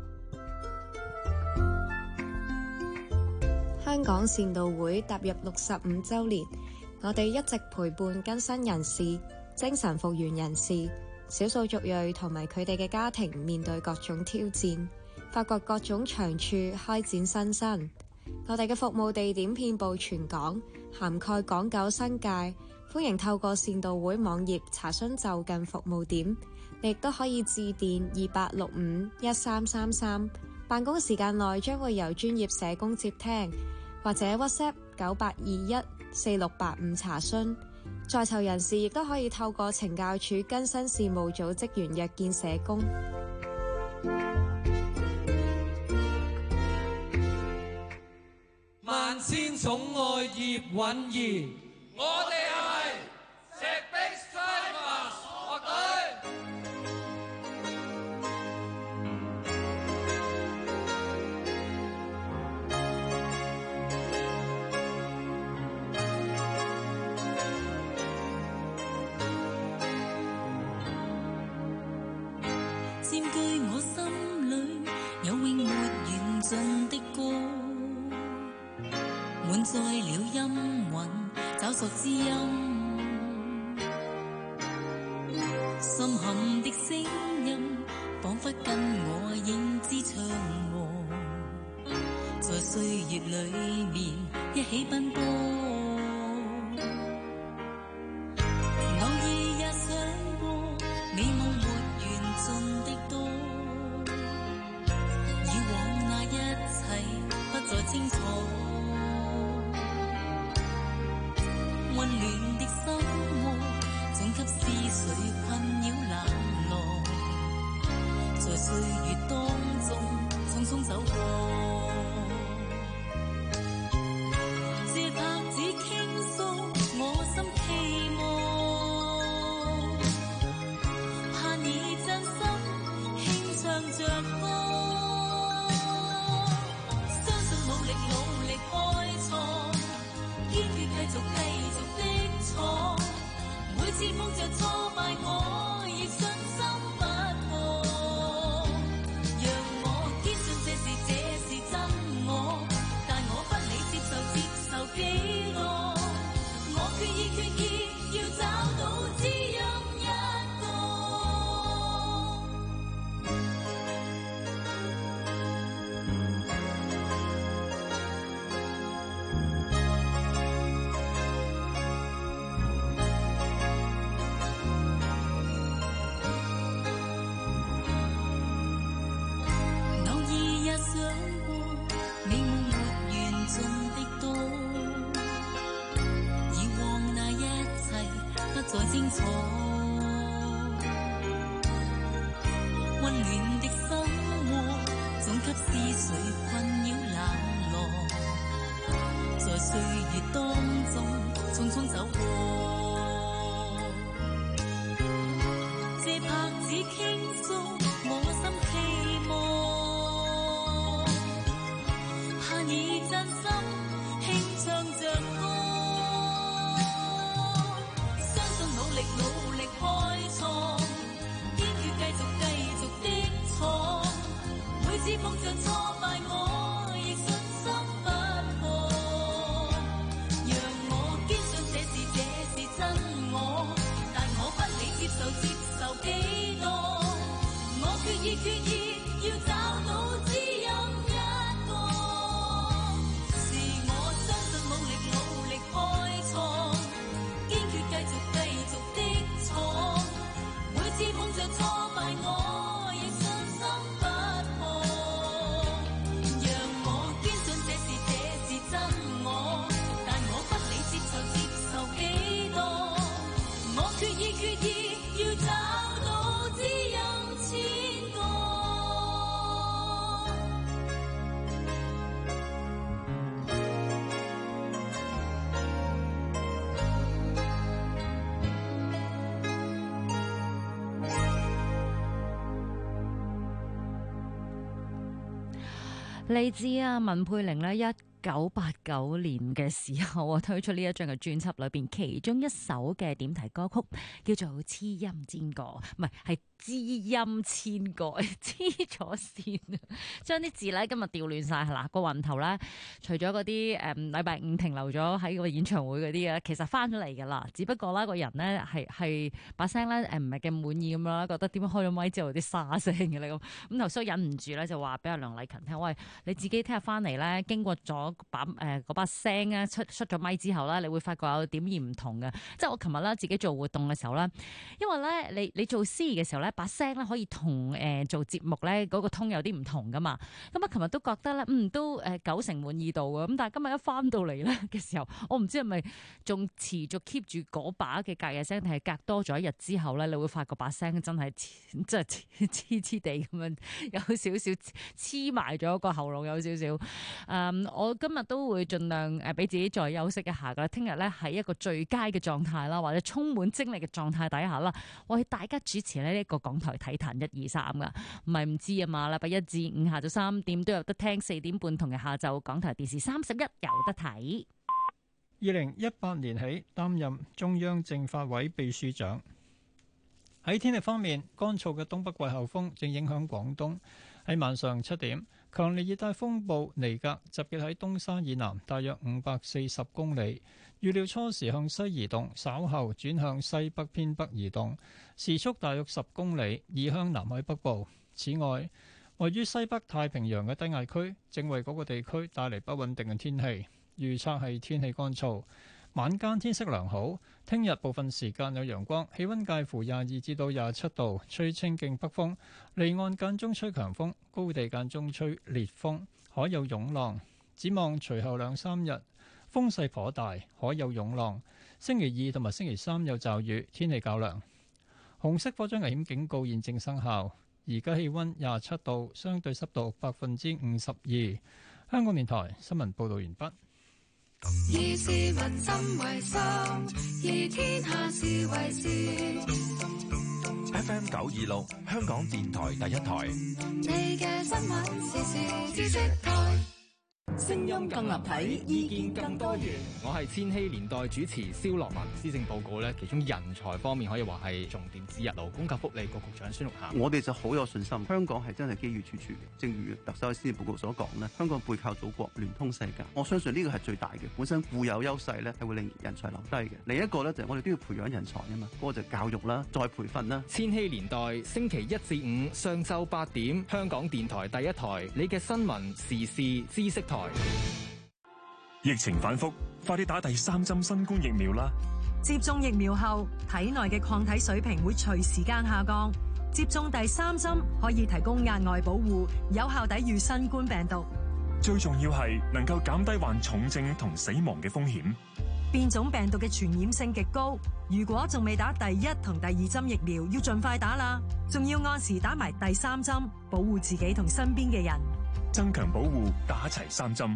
香港善導會踏入65週年，我哋一直陪伴更新人士、精神復原人士、少數族裔同埋佢哋嘅家庭面對各種挑戰， 發掘各種長處，開展新生。我哋嘅服務地點遍佈全港，涵蓋港九新界，歡迎透過善道會網頁查詢就近服務點。你亦都可以致電28651333，辦公時間內將會由專業社工接聽，或者 WhatsApp 98214685查詢。在囚人士亦都可以透過懲教署更新事務組職員約見社工。 萬千寵愛葉韻儀，我哋係石壁 Strivers 樂隊。 佔據我心裏有永沒完盡的歌，滿載了音韻，找索知音，深含的聲音，彷彿跟我影子唱和，在歲月裏面一起奔波。偶爾也想過，美夢沒完盡的多，以往那一切不再清楚。溫暖的心窩，總給思緒困擾冷落，在歲月當中匆匆走過。這拍子傾訴我心期望，盼你真心輕唱着歌，相信努力開創，堅決繼續的闖，每次碰着挫敗我亦信心不破，讓我堅信這是真我，但我不理接受幾多，我決意要找到知音一個。想過美夢沒完盡的多，以往那一切不再清楚，溫暖的心窩總給思緒困擾冷落，在歲月當中匆匆走過。這拍子傾訴我心期望，以真心輕唱着歌，相信努力開創，堅決繼續的闖，每次碰着挫敗我亦信心不破，讓我堅信這是真我，但我不理接受幾多，我決意要找到知音一個。開創，堅決繼續的闖，每次碰着挫敗我亦信心不破，讓我堅信這是真我，但我不理接受幾多，我決意要找到知音千個。 嚟自文佩玲呢1989年嘅時候推出呢一張嘅專輯裏邊，其中一首嘅點題歌曲叫做《痴音尖歌》，唔係知音千改，黐咗線啊！將啲字咧今日調亂晒，係啦個雲頭咧，除咗嗰啲禮拜五停留咗喺個演唱會嗰啲啊，其實翻咗嚟噶啦，只不過啦個人咧係把聲咧唔係咁滿意咁啦，覺得點樣開咗咪之後有啲沙聲嘅咧咁頭先忍唔住咧就話俾阿梁麗勤聽，喂，你自己聽日翻嚟咧，經過咗嗰把聲咧出咗咪之後咧，你會發覺有點而唔同嘅，即係我琴日咧自己做活動嘅時候咧，因為咧你做司儀嘅時候咧，把聲咧可以同做節目咧嗰個通有啲唔同噶嘛，咁啊琴日都覺得咧都90%滿意度嘅，咁但係今日一翻到嚟咧嘅時候，我唔知係咪仲持續 keep 住嗰把嘅隔夜聲，定係隔多咗一日之後咧，你會發覺把聲真係黐地咁樣，有少少黐埋咗個喉嚨，有少少。我今日都會盡量俾自己再休息一下噶啦，聽日咧喺一個最佳嘅狀態啦，或者充滿精力嘅狀態底下啦，為大家主持呢一個港台體壇123噶，唔係唔知啊嘛，禮拜1至5下晝3點都有得聽，4點半同日下晝港台電視31有得睇。 2018年起擔任中央政法委秘書長。喺天氣方面，乾燥嘅東北季候風正影響廣東。喺晚上7點，強烈熱帶風暴尼格集結喺東沙以南大約540公里，預料初時向西移動，稍後轉向西北偏北移動，時速大約10公里，移向南海北部。此外，位於西北太平洋嘅低壓區正為嗰個地區帶嚟不穩定嘅天氣，預測係天氣乾燥。晚間天色良好，聽日部分時間有陽光，氣溫介乎22至到27度，吹清勁北風，離岸間中吹強風，高地間中吹烈風，海有湧浪。展望隨後2-3日風勢頗大，海有湧浪。星期2同埋星期3有驟雨，天氣較涼。紅色火災危險警告現正生效。而家氣溫27度，相對濕度52%。香港電台新聞報道完畢。 以市民心為心，以天下事為事。 FM 926，香港電台第一台。 你嘅新聞時事知識台。 聲音更立體，意見更多元。我係千禧年代主持蕭樂文。施政報告咧，其中人才方面可以話係重點之一。勞工及福利局局長孫玉菡， 我哋就好有信心，香港係真係機遇處處嘅。正如特首喺施政報告所講咧，香港背靠祖國，聯通世界。我相信呢個係最大嘅，本身固有優勢咧，係會令人才留低嘅。另一個咧就係我哋都要培養人才啊嘛，嗰個就教育啦，再培訓啦。 千禧年代星期1至5上晝8點，香港電台第一台，你嘅新聞時事知識台。 疫情反覆，快啲打第3針新冠疫苗啦！ 接種疫苗後，體內嘅抗體水平會隨時間下降。接種第3針可以提供額外保護，有效抵禦新冠病毒。 最重要係能夠減低患重症同死亡嘅風險。 變種病毒嘅傳染性極高，如果仲未打第1同第2針疫苗，要盡快打啦。仲要按時打埋第3針，保護自己同身邊嘅人。 增強保護，打齊3針。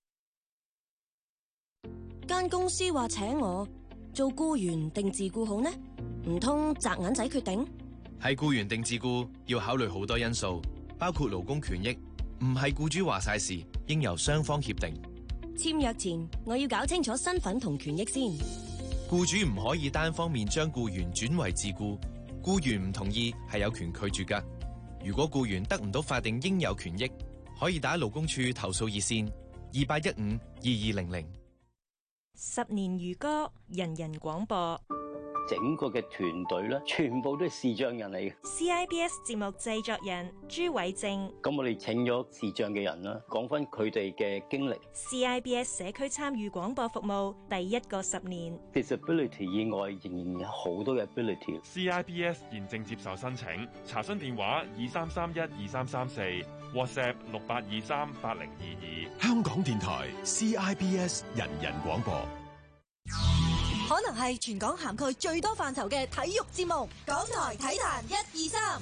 間公司話請我做僱員定自僱好呢？唔通擲銀仔決定？ 係僱員定自僱要考慮好多因素，包括勞工權益，唔係僱主話晒事，應由雙方協定。 簽約前我要搞清楚身份同權益先。 僱主唔可以單方面將僱員轉為自僱，僱員唔同意係有權拒絕㗎。如果僱員得唔到法定應有權益，可以打勞工處投訴熱線28152200。 10年如歌，人人廣播。 整個嘅團隊咧，全部都係視障人嚟嘅。 CIBS 節目製作人朱偉正。 咁我哋請咗視障嘅人啦，講翻佢哋嘅經歷。 CIBS 社區參與廣播服務第一個10年。 Disability 以外，仍然有好多嘅 ability。 CIBS 現正接受申請，查詢電話23312334，WhatsApp 68238022。 香港電台 CIBS 人人廣播。 可能係全港涵蓋最多範疇嘅體育節目，港台體壇123。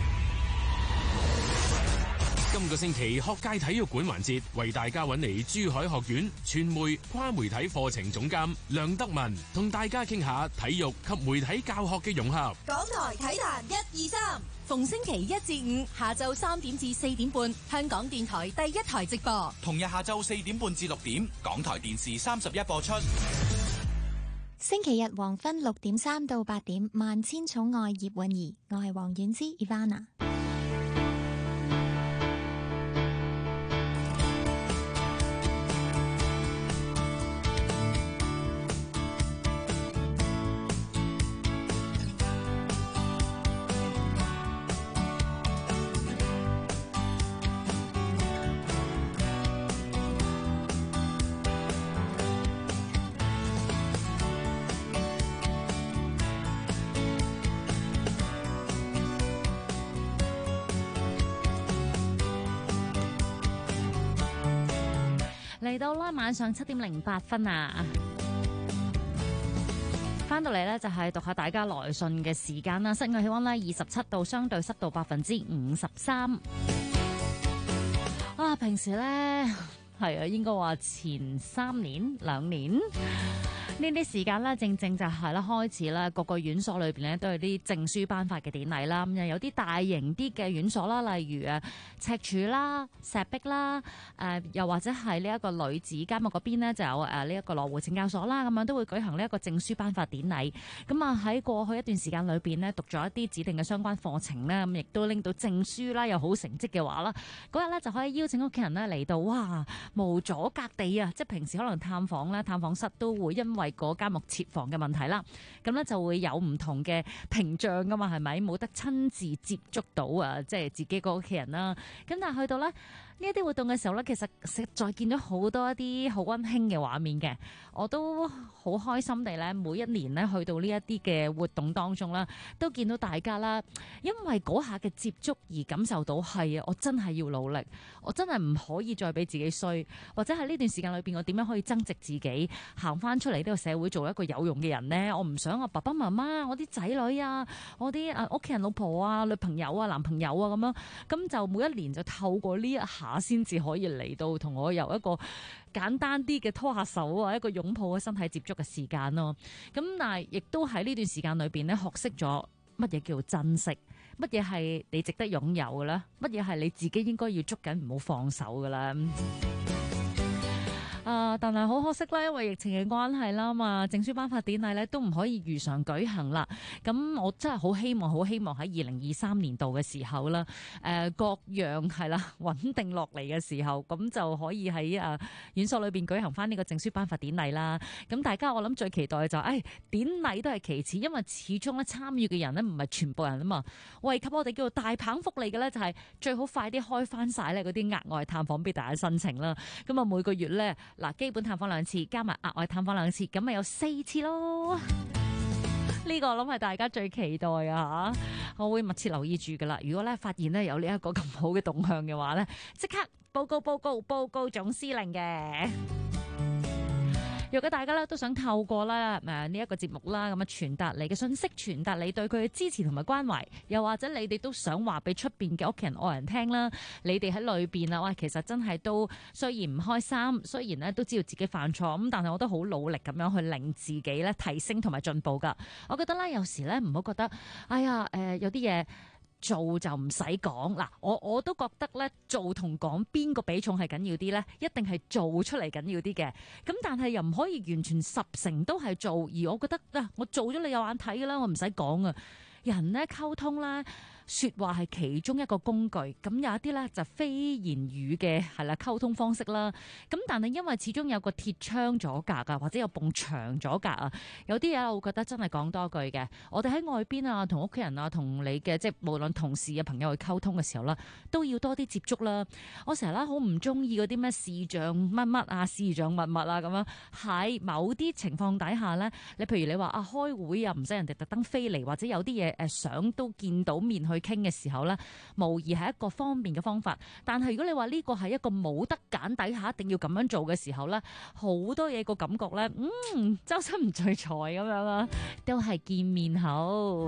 今個星期學界體育館環節，為大家揾嚟珠海學院傳媒跨媒體課程總監梁德文，同大家傾下體育及媒體教學嘅融合。 港台體壇123， 逢星期1至5下晝3點至4點半，香港電台第一台直播。 同日下晝4點半至6點，港台電視31播出。 星期日黃昏6:3到8點，萬千寵愛葉韻儀，我係黃婉之 Ivana。 嚟到啦，晚上7:08啊！翻到嚟呢，就係讀下大家來信嘅時間啦。室外氣溫呢27度，相對濕度53%。啊，平時呢，係啊，應該話前2年呢啲時間咧，正正就係啦，開始啦，各個院所裏邊咧都有啲證書頒發嘅典禮啦。咁又有啲大型啲嘅院所啦，例如赤柱啦、石壁啦，又或者係呢一個女子監獄嗰邊呢，就有呢一個羅湖懲教所啦，咁樣都會舉行呢一個證書頒發典禮。咁啊喺過去一段時間裏邊呢，讀咗一啲指定嘅相關課程呢，咁亦都拎到證書啦，有好成績嘅話啦，嗰日咧就可以邀請屋企人呢嚟到，哇，無阻隔地啊！即係平時可能探訪咧，探訪室都會因為嗰間屋設防嘅問題啦，咁咧就會有唔同嘅屏障噶嘛，係咪冇得親自接觸到啊？即係自己個屋企人啦。咁但係去到咧呢一啲活動嘅時候咧，其實實在見到好多一啲好溫馨嘅畫面嘅，我都好開心地咧，每一年咧去到呢一啲嘅活動當中啦，都見到大家啦，因為嗰下嘅接觸而感受到係啊，我真係要努力，我真係唔可以再俾自己衰，或者喺呢段時間裏邊我點樣可以增值自己，行翻出嚟呢個社會做一個有用嘅人呢？我唔想我爸爸媽媽、我啲仔女啊、我啲屋企人、老婆啊、女朋友啊、男朋友啊咁樣，咁就每一年就透過呢一下先至可以嚟到同我有一個簡單啲嘅拖下手啊，一個擁抱嘅身體接觸嘅時間咯。咁但係亦都喺呢段時間裏邊咧，學識咗乜嘢叫珍惜，乜嘢係你值得擁有嘅咧，乜嘢係你自己應該要捉緊唔好放手嘅啦。但係好可惜啦，因為疫情嘅關係啦嘛，證書頒發典禮咧都唔可以如常舉行啦。咁我真係好希望喺2023年度嘅時候啦，各樣係啦穩定落嚟嘅時候，咁就可以喺院所裏邊舉行翻呢個證書頒發典禮啦。咁大家我諗最期待嘅就係，典禮都係其次，因為始終咧參與嘅人咧唔係全部人啊嘛。惠及我哋叫做大棒福利嘅咧，就係最好快啲開翻晒咧嗰啲額外探訪俾大家申請啦。咁啊每個月咧嗱，基本探訪2次，加埋額外探訪2次，咁咪有4次咯。呢個我諗係大家最期待啊！我會密切留意住噶啦。如果咧發現咧有呢一個咁好嘅動向嘅話咧，即刻報告總司令嘅。如果大家咧都想透過啦呢一個節目啦，咁啊傳達你嘅信息，傳達你對佢嘅支持同埋關懷，又或者你哋都想話俾出邊嘅屋企人愛人聽啦，你哋喺裏邊啊，喂，其實真係都雖然唔開心，雖然咧都知道自己犯錯，咁但係我都好努力咁樣去令自己咧提升同埋進步噶。我覺得咧有時咧唔好覺得，哎呀有啲嘢做就唔使講嗱，我都覺得咧做同講邊個比重係緊要啲咧，一定係做出嚟緊要啲嘅。咁但係又唔可以完全10成都係做，而我覺得我做咗你有眼睇㗎啦，我唔使講啊。人咧溝通啦，說話係其中一個工具，咁有一啲咧就非言語嘅係啦溝通方式啦。咁但係因為始終有個鐵窗阻隔啊，或者有埲牆阻隔啊，有啲嘢我覺得真係講多句嘅。我哋喺外邊啊，同屋企人啊，同你嘅即係無論同事啊朋友去溝通嘅時候啦，都要多啲接觸啦。我成日咧好唔中意嗰啲咩視像乜乜啊、視像乜乜啊咁樣。喺某啲情況底下咧，你譬如你話開會啊，唔使人哋特登飛嚟，或者有啲嘢想都見到面去傾嘅時候咧，無疑係一個方便嘅方法。但係如果你話呢個係一個冇得揀底下一定要咁樣做嘅時候咧，好多嘢個感覺咧，周身唔聚財咁樣啊，都係見面好。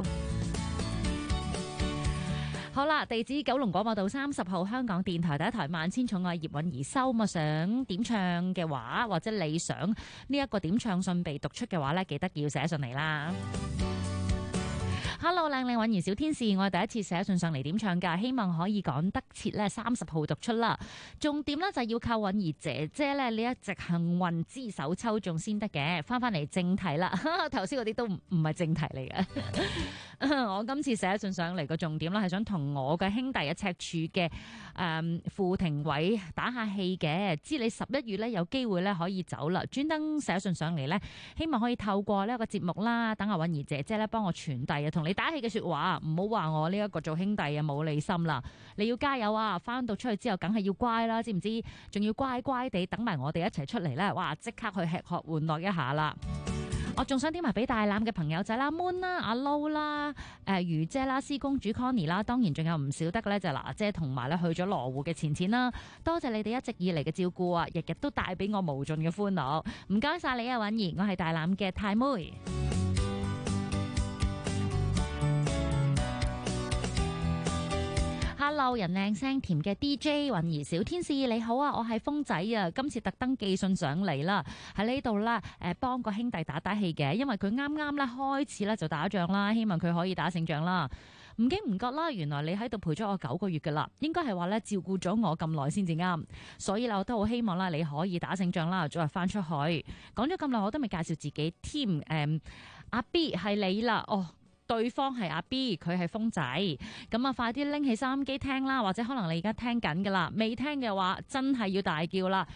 好啦，地址九龍廣播道30號，香港電台第一台萬千寵愛葉韻儀收。咁想點唱嘅話，或者你想呢一個點唱信被讀出嘅話咧，記得要寫信嚟啦。 Hello， 靚靚韻兒小天使，我係第一次寫信上嚟點唱㗎，希望可以趕得切咧30號讀出啦。重點咧就係要靠韻兒姐姐咧呢一隻幸運之手抽中先得嘅。翻嚟正題啦，頭先嗰啲都唔係正題嚟嘅。我今次寫信上嚟個重點啦，係想同我嘅兄弟一赤柱嘅傅庭偉打下氣嘅。知你11月咧有機會咧可以走啦，專登寫信上嚟咧，希望可以透過呢一個節目啦，等阿韻兒姐姐咧幫我傳遞啊，同你打氣嘅說話，唔好話我呢一個做兄弟啊冇理心啦。你要加油啊！翻到出去之後，梗係要乖啦，知唔知？仲要乖乖地等埋我哋一齊出嚟咧，哇！即刻去吃喝玩樂一下啦！我仲想點埋俾大欖嘅朋友仔啦 ，Moon 啦、阿 Low 啦、魚姐啦、施公主 Connie 啦，當然仲有唔少得嘅咧，就娜姐同埋咧去咗羅湖嘅錢啦。多謝你哋一直以嚟嘅照顧啊，日日都帶俾我無盡嘅歡樂。唔該晒你啊，韻兒，我係大欖嘅太妹。Hello， 人靚聲甜嘅 DJ 韻兒小天使你好啊，我係風仔啊，今次特登寄信上嚟啦，喺呢度啦，幫個兄弟打氣嘅，因為佢啱啱咧開始咧就打仗啦，希望佢可以打勝仗啦。唔經唔覺啦，原來你喺度陪咗我9個月噶啦，應該係話咧照顧咗我咁耐先至啱，所以我都好希望啦你可以打勝仗啦，早日翻出去。講咗咁耐，我都未介紹自己添，阿 B 係你啦，哦。對方係阿 B， 佢係風仔，咁啊快啲拎起收音機聽啦，或者可能你而家聽緊噶啦，未聽嘅話真係要大叫啦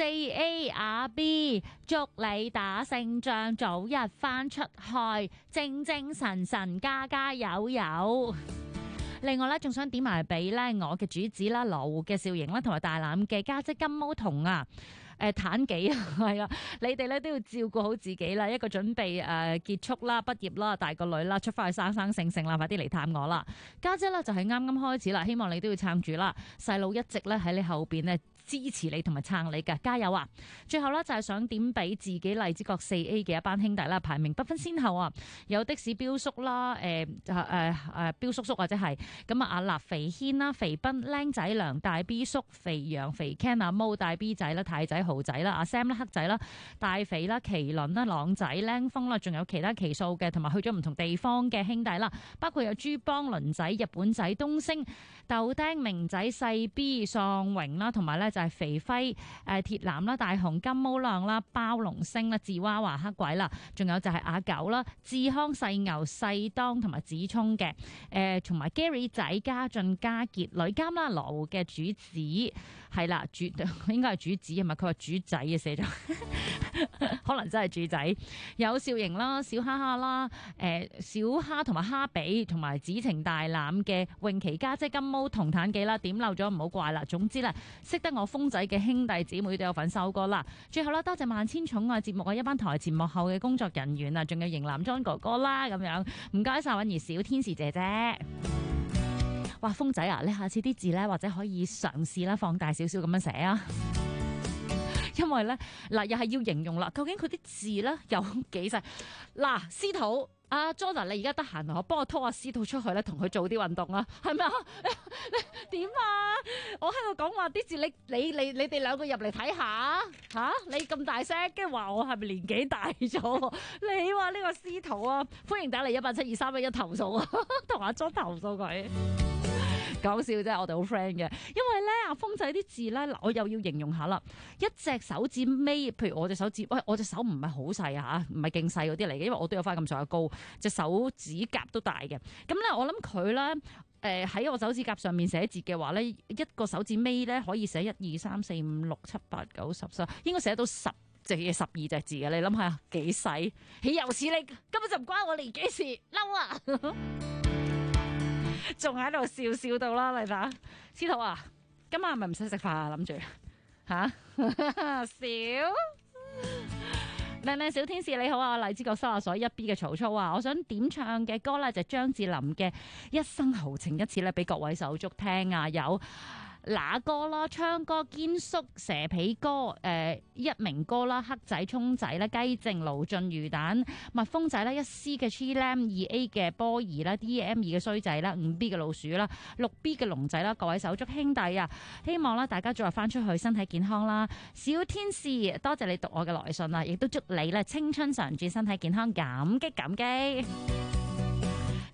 ！4A 阿 B， 祝你打勝仗，早日翻出去，精精神神，加加油油。另外咧，仲想點埋俾咧我嘅主子啦，羅湖嘅少盈啦，同埋大欖嘅家姐金毛童啊。妲己啊，係啊，你哋咧都要照顧好自己啦。一個準備結束啦、畢業啦、大個女啦，出翻去生生性性啦，快啲嚟探我啦。家姐咧就係啱啱開始啦，希望你都要撐住啦。細佬一直咧喺你後邊咧支持你同埋撐你嘅，加油啊！最後咧就係想點俾自己荔枝角4A 嘅一班兄弟啦，排名不分先後啊，有的士彪叔啦，彪叔叔或者係咁啊，阿立肥軒啦、肥斌、靚仔良、大 B 叔、肥羊、肥 Ken 阿毛、大 B 仔啦、太仔、豪仔啦、阿 Sam 啦、黑仔啦、大肥啦、麒麟啦、朗仔、靚峰啦，仲有其他期數嘅，同埋去咗唔同地方嘅兄弟啦，包括有珠邦、輪仔、日本仔、東升、豆丁、明仔、細 B、喪榮啦，同埋咧就係肥輝、鐵男啦、大雄、金毛亮啦、包龍星啦、智娃娃、黑鬼啦，仲有就係阿九啦、志康、細牛、細當同埋子聰嘅，同埋 Gary 仔、家俊、家傑、女監啦、羅湖嘅主子係啦，應該係主子係咪？佢話主仔啊，寫咗可能真係主仔。有少盈啦、小蝦蝦啦、小蝦同埋蝦比同埋子晴大欖嘅泳琪家姐金毛同妲己啦，點漏咗唔好怪啦。總之啦，識得我風仔嘅兄弟姊妹都有份收歌啦。最後啦，多謝萬千寵愛節目嘅一班台前幕後嘅工作人員啊，仲有型男莊哥哥啦，咁樣唔該晒韻兒小天使姐姐。哇，風仔啊，你下次啲字咧或者可以嘗試啦放大少少咁樣寫啊，因為咧嗱又係要形容啦，究竟佢啲字咧有幾細嗱，司徒。阿 Jordan， 你而家得閒啊？幫我拖阿司徒出去咧，同佢做啲運動啊，係咪啊？點啊？我喺度講話啲字，你哋兩個入嚟睇下吓，你咁大聲，跟住話我係咪年紀大咗？你話呢個司徒啊，歡迎打嚟1872311投訴啊，同阿 John 投訴佢。講笑啫，我哋好 friend 嘅，因為咧阿風仔啲字咧，我又要形容下啦。一隻手指尾，譬如我隻手指，喂，我隻手唔係好細啊，唔係勁細嗰啲嚟嘅，因為我都有翻咁上下高，隻手指甲都大嘅。咁咧，我諗佢咧，喺我手指甲上面寫字嘅話咧，一個手指尾咧可以寫1、2、3、4、5、6、7、8、9、10、11，應該寫到12隻字嘅。你諗下幾細？豈有此理！根本就唔關我年紀事，嬲啊！仲喺度笑到啦，你睇下，司徒啊，今晚係咪唔使食飯啊？諗住吓笑，靚靚小天使你好啊，荔枝角收下所1B 嘅曹操啊，我想點唱嘅歌咧就張智霖嘅《一生豪情一次》咧，俾各位手足聽啊，有。那歌啦，唱歌堅叔蛇皮歌，一鳴歌啦，黑仔聰仔啦，雞正盧俊魚蛋蜜蜂仔啦，1C 嘅 Chilam，2A 嘅波兒啦，DM2 嘅衰仔啦，5B 嘅老鼠啦，6B 嘅龍仔啦，各位手足兄弟啊，希望啦大家早日翻出去，身體健康啦。小天使，多謝你讀我嘅來信啊，亦都祝你咧青春常駐，身體健康，感激。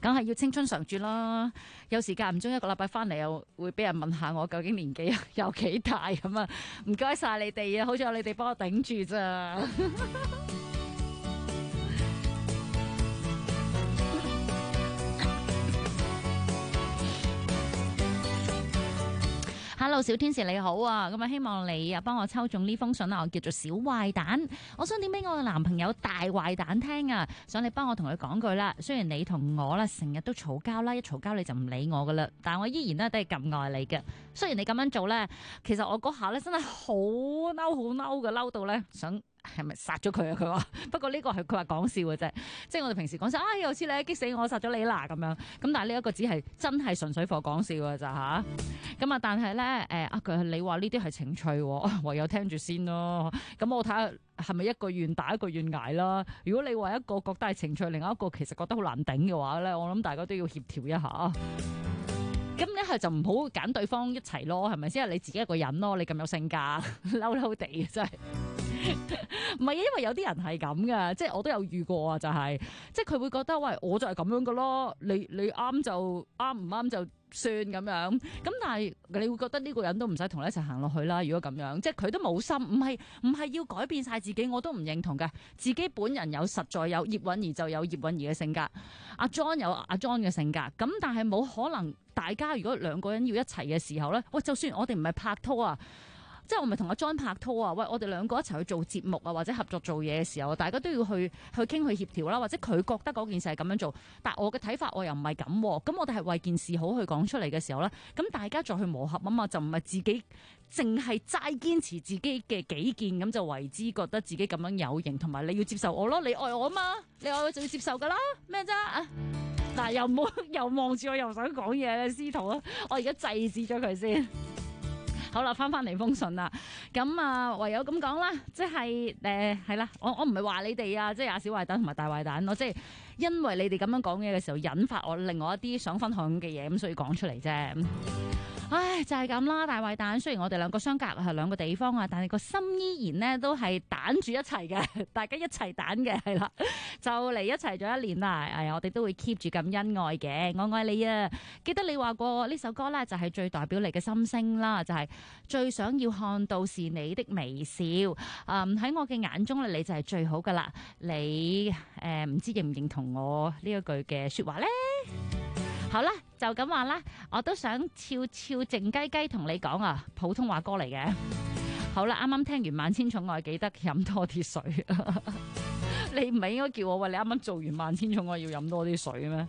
梗係要青春常駐啦。有時間唔中一個禮拜翻嚟，又會俾人問下我究竟年紀有幾大咁啊？唔該晒你哋啊，好在有你哋幫我頂住咋。Hello， 小天使你好啊，咁啊希望你啊幫我抽中呢封信啦，我叫做小壞蛋，我想點俾我嘅男朋友大壞蛋聽啊，想你幫我同佢講句啦。雖然你同我啦成日都嘈交啦，一嘈交你就唔理我噶啦，但我依然咧都係咁愛你嘅。雖然你咁樣做咧，其實我嗰下咧真係好嬲嘅，嬲到咧想係咪殺咗佢啊？佢話不過呢個係佢話講笑嘅啫，即係我哋平時講笑，有次你激死我，殺咗你啦咁樣。咁但係呢一個只係真係純粹貨講笑嘅咋吓。咁啊，但係咧佢你話呢啲係情趣，唯有聽住先咯。咁我睇下係咪一個願打一個願挨啦。如果你話一個覺得係情趣，另外一個其實覺得好難頂嘅話咧，我諗大家都要協調一下。咁一係就唔好揀對方一齊咯，係咪先？係你自己一個人咯，你咁有性格，嬲地真係。唔係，因為有啲人係咁噶，即係我都有遇過啊，就係即係佢會覺得喂，我就係咁樣噶咯，你啱就啱，唔啱就算咁樣。咁但係你會覺得呢個人都唔使同你一齊行落去啦。如果咁樣，即係佢都冇心，唔係要改變晒自己，我都唔認同嘅。自己本人有實在有葉韻儀就有葉韻儀嘅性格，阿 John 有阿 John 嘅性格。咁但係冇可能，大家如果兩個人要一齊嘅時候咧，喂，就算我哋唔係拍拖啊。即係我咪同阿 John 拍拖啊！喂，我哋兩個一齊去做節目啊，或者合作做嘢嘅時候，大家都要去傾去協調啦。或者佢覺得嗰件事係咁樣做，但我嘅睇法我又唔係咁。咁我哋係為件事好去講出嚟嘅時候咧，咁大家再去磨合啊嘛，就唔係自己淨係齋堅持自己嘅己見，咁就為之覺得自己咁樣有型，同埋你要接受我咯，你愛我啊嘛，你愛我就要接受噶啦，咩啫啊？嗱，又望住我，又想講嘢咧，司徒啊，我而家制止咗佢先。好啦，翻嚟封信啦，咁啊唯有咁講啦，即係係啦，我唔係話你哋啊，即係阿小壞蛋同埋大壞蛋，我即係因為你哋咁樣講嘢嘅時候，引發我另外一啲想分享嘅嘢，咁所以講出嚟啫。唉，就係咁啦，大壞蛋。雖然我哋兩個相隔係兩個地方啊，但係個心依然呢都係蛋住一齊嘅，大家一齊蛋嘅係啦，就嚟一齊咗一年啦。我哋都會 keep 住咁恩愛嘅，我愛你啊！記得你話過呢首歌呢，就係最代表你嘅心聲啦，就係最想要看到是你的微笑。喺我嘅眼中咧，你就係最好噶啦。你唔知認唔認同我呢一句嘅說話呢？好啦，就咁話啦，我都想悄悄靜雞雞同你講啊，普通話歌嚟嘅。好啦，啱啱聽完萬千寵愛，記得飲多啲水。你唔係應該叫我喂，你啱啱做完萬千寵愛要飲多啲水咩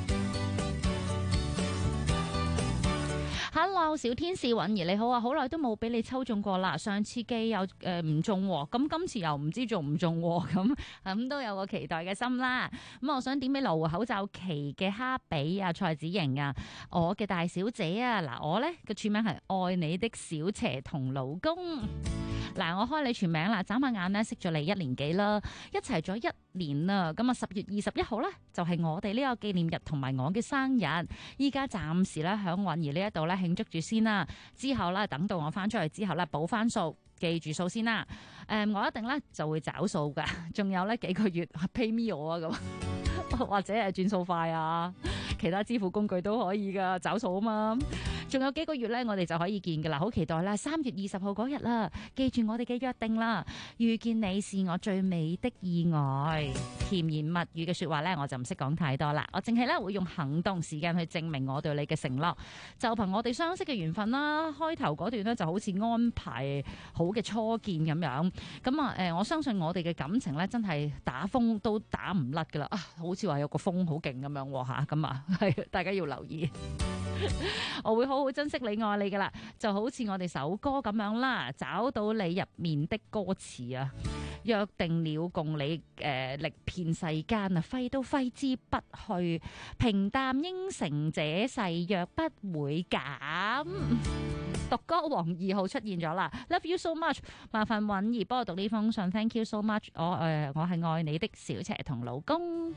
？Hello， 小天使韻儀你好啊，好耐都冇俾你抽中過啦。上次機又唔中，咁今次又唔知中唔中，咁都有個期待嘅心啦。咁我想點俾羅湖口罩旗嘅哈比啊、蔡子瑩啊、我嘅大小姐啊，嗱我呢個署名係愛你的小邪同老公。嗱，我開你全名啦，眨下眼呢識咗你1年幾啦，一齊咗1年啦。咁啊10月21號呢，就係我哋呢個紀念日同埋我嘅生日。依家暫時咧響韻儀呢一度咧慶祝住先啦，之後咧等到我翻出去之後咧補翻數，記住數先啦。我一定咧就會找數噶，仲有呢幾個月 pay me 我啊咁，或者係轉數快啊，其他支付工具都可以噶，找數啊嘛。仲有幾個月咧，我哋就可以見噶啦，好期待啦！3月20號嗰日啦，記住我哋嘅約定啦，遇見你是我最美的意外。甜言蜜語嘅說話咧，我就唔識講太多啦，我淨係咧會用行動時間去證明我對你嘅承諾。就憑我哋相識嘅緣分啦，開頭嗰段咧就好似安排好嘅初見咁樣。咁啊，我相信我哋嘅感情咧真係打風都打唔甩噶啦，好似話有個風好勁咁樣吓，咁啊係大家要留意。我會好好珍惜你愛你噶啦，就好似我哋首歌咁樣啦，找到你入面的歌詞啊，約定了共你歷遍世間啊，揮都揮之不去，平淡應承這世約不會減。讀歌王2號出現咗啦 ，Love you so much， 麻煩韻儀幫我讀呢封信 ，Thank you so much， 我係愛你的小邪同老公。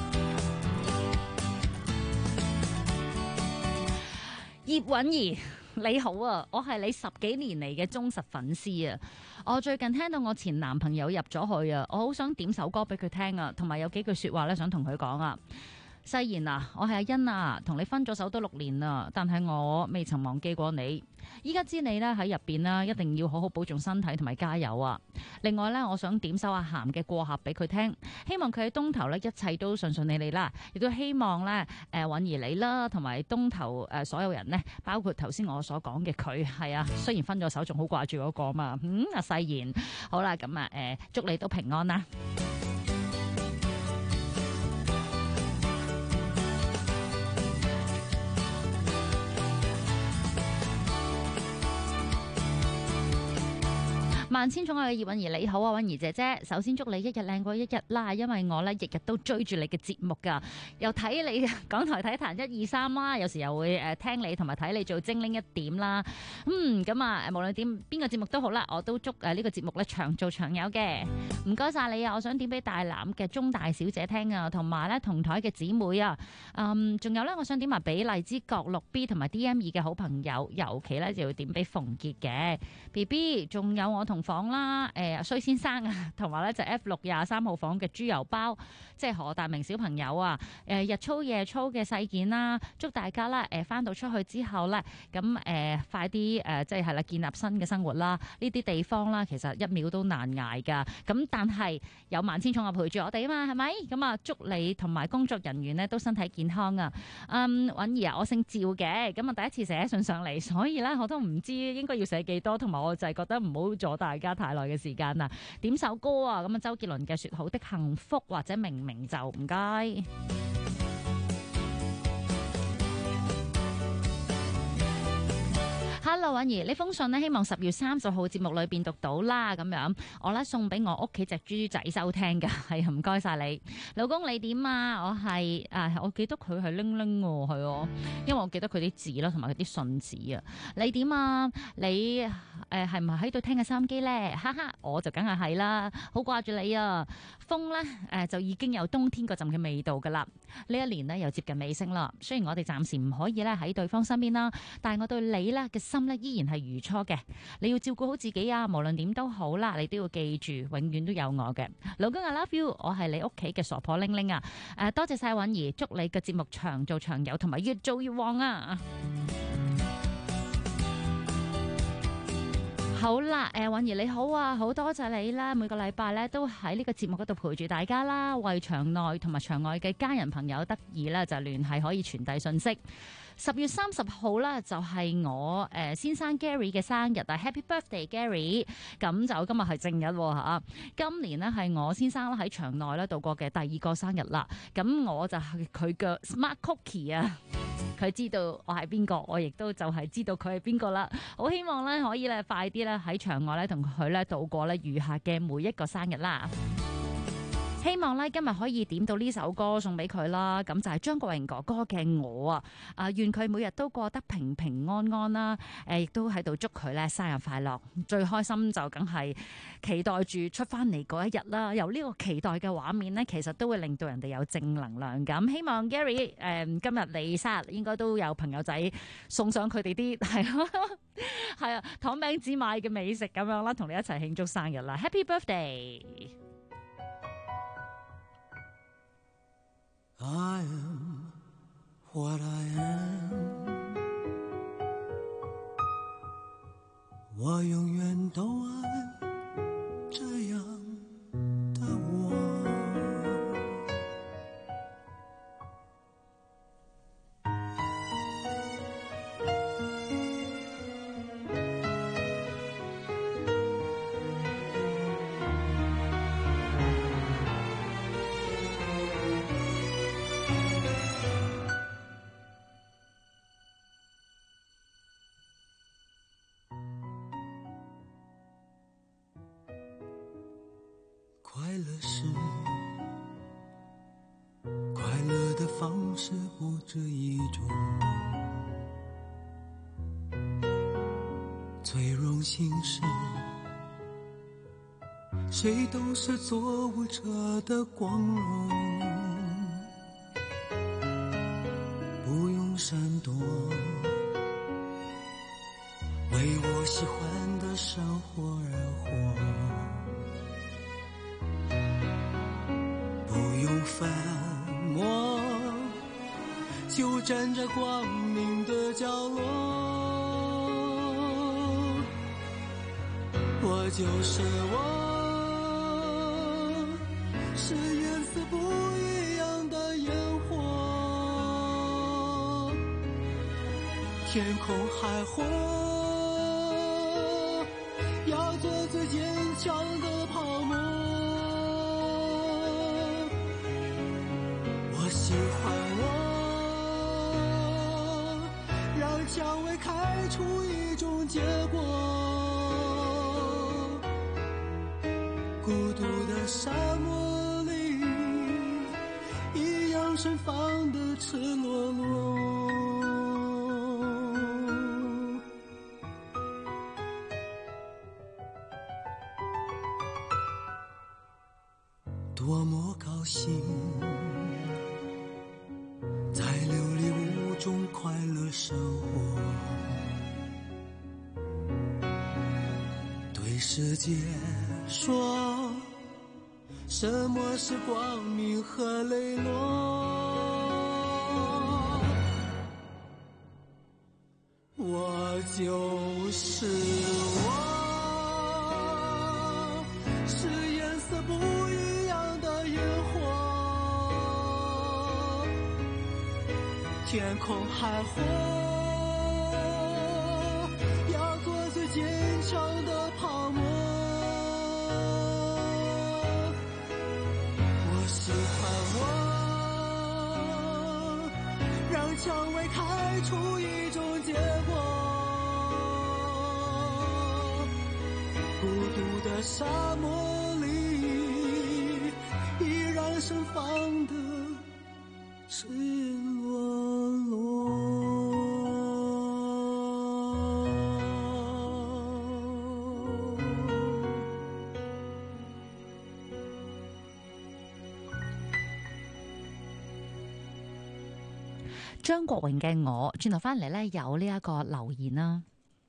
葉韻儀你好啊，我係你10幾年嚟嘅忠實粉絲啊！我最近聽到我前男朋友入咗去啊，我好想點首歌俾佢聽啊，同埋有幾句說話咧想同佢講啊。世賢啊，我係阿欣啊，同你分咗手都6年啦，但係我未曾忘記過你。依家知你咧喺入邊啦，一定要好好保重身體同埋加油啊！另外咧，我想點首阿鹹嘅過客俾佢聽，希望佢喺東頭咧一切都順順利利啦，亦都希望咧允兒你啦，同埋東頭所有人呢，包括頭先我所講嘅佢係啊，雖然分咗手，仲好掛住嗰個嘛。阿世賢，好啦，咁啊祝你都平安啦。萬千寵愛嘅葉韻儀你好啊，韻儀姐姐，首先祝你一日靚過一日啦，因為我咧日日都追住你嘅節目噶，又睇你港台體壇1、2、3啦，有時又會聽你同埋睇你做精靈一點啦，咁啊無論點邊個節目都好啦，我都祝呢個節目咧長做長有嘅，唔該晒你啊！我想點俾大欖嘅鍾大小姐聽啊，同埋咧同台嘅姊妹啊，仲有咧我想點埋俾荔枝角6B 同埋 DM2嘅好朋友，尤其咧就要點俾馮傑嘅 BB， 仲有我同房啦，衰先生啊，同埋咧就 F623號房嘅豬油包，即係何大明小朋友啊，日操夜操嘅細件啦，祝大家啦，翻到出去之後咧，咁快啲即係啦，建立新嘅生活啦。呢啲地方啦，其實1秒都難捱噶，咁但係有萬千寵愛陪住我哋啊嘛，係咪？咁啊，祝你同埋工作人員咧都身體健康啊。韻兒啊，我姓趙嘅，咁啊第一次寫信上嚟，所以咧我都唔知應該要寫幾多，同埋我就係覺得唔好阻大家太耐嘅時間啦，點首歌啊，咁啊周杰倫嘅說好的幸福或者明明就唔該。Hello， 韻兒，呢封信呢，希望10月30號節目裏邊讀到啦，咁樣我咧送俾我屋企隻豬仔收聽噶，係唔該晒你，老公你點啊？我係我記得佢係拎拎喎，係哦，因為我記得佢啲字啦，同埋佢啲信紙啊。你點啊？你係唔係喺度聽緊收音機咧？哈哈，我就梗係啦，好掛住你啊！風咧就已經有冬天嗰陣嘅味道噶啦。呢一年呢，又接近尾聲啦，雖然我哋暫時唔可以咧喺對方身邊啦，但係我對你咧嘅心咧依然係如初嘅。你要照顧好自己啊，無論點都好啦，你都要記住，永遠都有我嘅。老公 I love you， 我係你屋企嘅傻婆玲玲啊！多謝晒韻兒，祝你嘅節目長做長有，同埋越做越旺啊！好啦，韻兒你好啊，好多謝你啦，每個禮拜咧都喺呢個節目嗰度陪住大家啦，為場內同埋場外嘅家人朋友得意啦，就聯繫可以傳遞信息。10月30號啦，就係我先生 Gary 嘅生日啊 ，Happy Birthday Gary！ 咁就今日係正日吓，今年呢係我先生喺場內咧度過嘅第2個生日啦。咁我就係佢嘅 Smart Cookie 啊，佢知道我係邊個，我亦都就係知道佢係邊個啦。好希望咧可以咧快啲咧喺場外咧同佢咧度過咧餘下嘅每一個生日啦。希望咧今日可以點到呢首歌送俾佢啦，咁就係張國榮哥哥嘅我啊，願佢每日都過得平平安安啦，亦都喺度祝佢咧生日快樂。最開心就梗係期待住出翻嚟嗰一日啦，由呢個期待嘅畫面呢，其實都會令到人哋有正能量咁。希望 Gary 今日你生日應該都有朋友仔送上佢哋啲係啊糖餅紙買嘅美食咁樣啦，同你一齊慶祝生日啦 ，Happy Birthday！ I am what I am， 我永遠都愛這樣的我。快樂是快樂的方式不止一種，最榮幸是誰都是做舞者的光榮，不用閃躲， 有喜欢的生活而活，不用粉墨，就站在光明的角落。我就是我，是颜色不一样的烟火，天空海阔，要做最坚强的泡沫。我喜欢我，让蔷薇开出一种结果。孤独的沙漠里，一样盛放的赤裸裸。多么高兴，在流离无中快乐生活，对世界说，什么是光明和磊落？我就是我，是颜色不一样的烟火，天空海阔，要做最坚强的泡沫。喜欢我，让蔷薇开出一种结果。孤独的沙漠里，依然盛放的赤裸裸。 張國榮嘅我，轉頭翻嚟呢，有呢一個留言啦。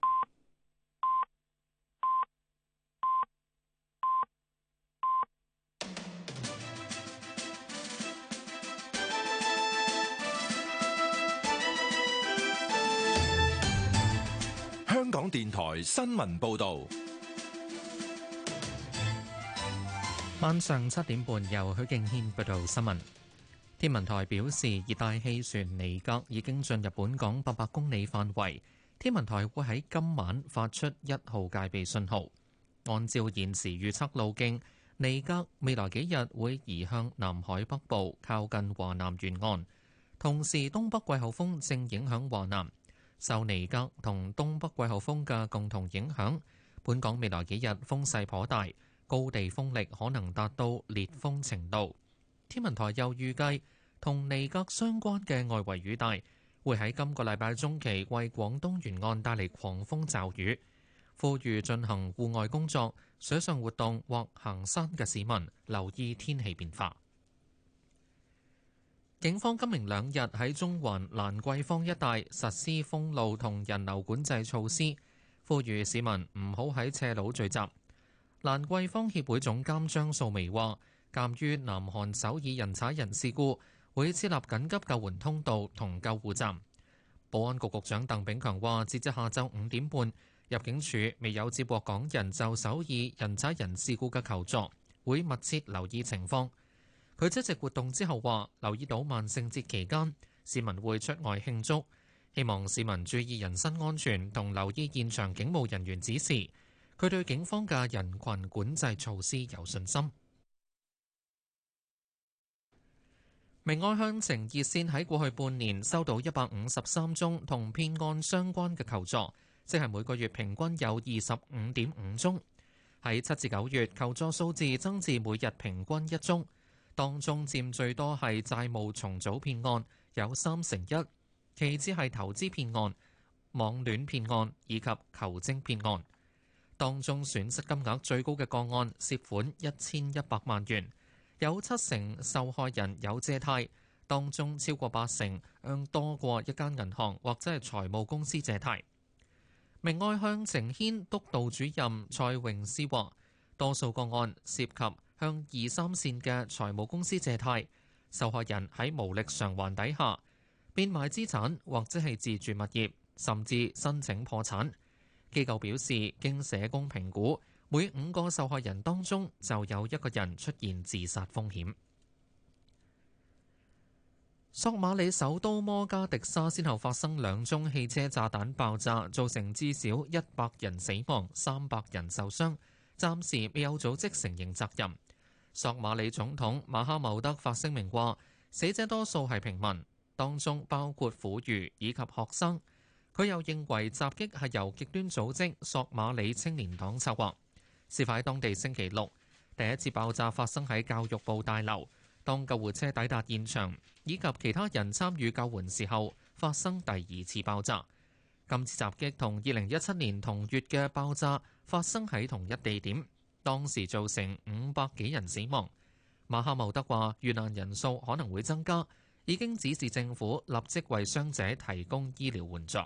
香港電台新聞報導， 晚上7點半由許敬軒報道新聞。天文台表示，熱帶氣旋尼格已經進入本港800公里範圍，天文台會喺今晚發出1號戒備信號。按照現時預測路徑，尼格未來幾日會移向南海北部，靠近華南沿岸。同時，東北季候風正影響華南，受尼格同東北季候風嘅共同影響，本港未來幾日風勢頗大，高地風力可能達到烈風程度。天文台又預計，同尼格相關嘅外圍雨帶會喺今個禮拜中期為廣東沿岸帶嚟狂風驟雨，呼籲進行戶外工作、水上活動或行山嘅市民留意天氣變化。警方今明兩日喺中環蘭桂坊一帶實施封路同人流管制措施，呼籲市民唔好喺斜路聚集。蘭桂坊協會總監張素眉話，鑑於南韓首爾人踩人事故，會設立緊急救援通道同救護站。保安局局長鄧炳強話，截至下晝5點半，入境處未有接獲港人就首爾人踩人事故嘅求助，會密切留意情況。佢出席活動之後話，留意到萬聖節期間市民會出外慶祝，希望市民注意人身安全同留意現場警務人員指示。佢對警方嘅人群管制措施有信心。明愛向晴熱線喺過去半年收到153宗同騙案相關嘅求助，即係每個月平均有25.5宗。喺7至9月，求助數字增至每日平均1宗，當中佔最多係債務重組騙案，有1/3，其次係投資騙案、網戀騙案以及求精騙案。當中損失金額最高嘅個案涉款1100萬元，有70%受害人有借貸，當中超過80%向多過一間銀行或者係財務公司借貸。 明愛向晴軒督導主任蔡榮思話，多數個案涉及向二三線嘅財務公司借貸，受害人喺無力償還底下變賣資產或者係自住物業，甚至申請破產。機構表示，經社工評估，每5個受害人當中就有1個人出現自殺風險。索馬里首都摩加迪沙先後發生2宗汽車炸彈爆炸，造成至少100人死亡、300人受傷，暫時未有組織承認責任。索馬里總統馬哈茂德發聲明話，死者多數係平民，當中包括婦孺以及學生。佢又認為襲擊係由極端組織索馬里青年黨策劃。事發喺當地星期六，第一次爆炸發生喺教育部大樓。當救護車抵達現場，以及其他人參與救援時候，發生第2次爆炸。今次襲擊同2017年同月嘅爆炸發生喺同一地點，當時造成500幾人死亡。馬哈茂德話，遇難人數可能會增加，已經指示政府立即為傷者提供醫療援助。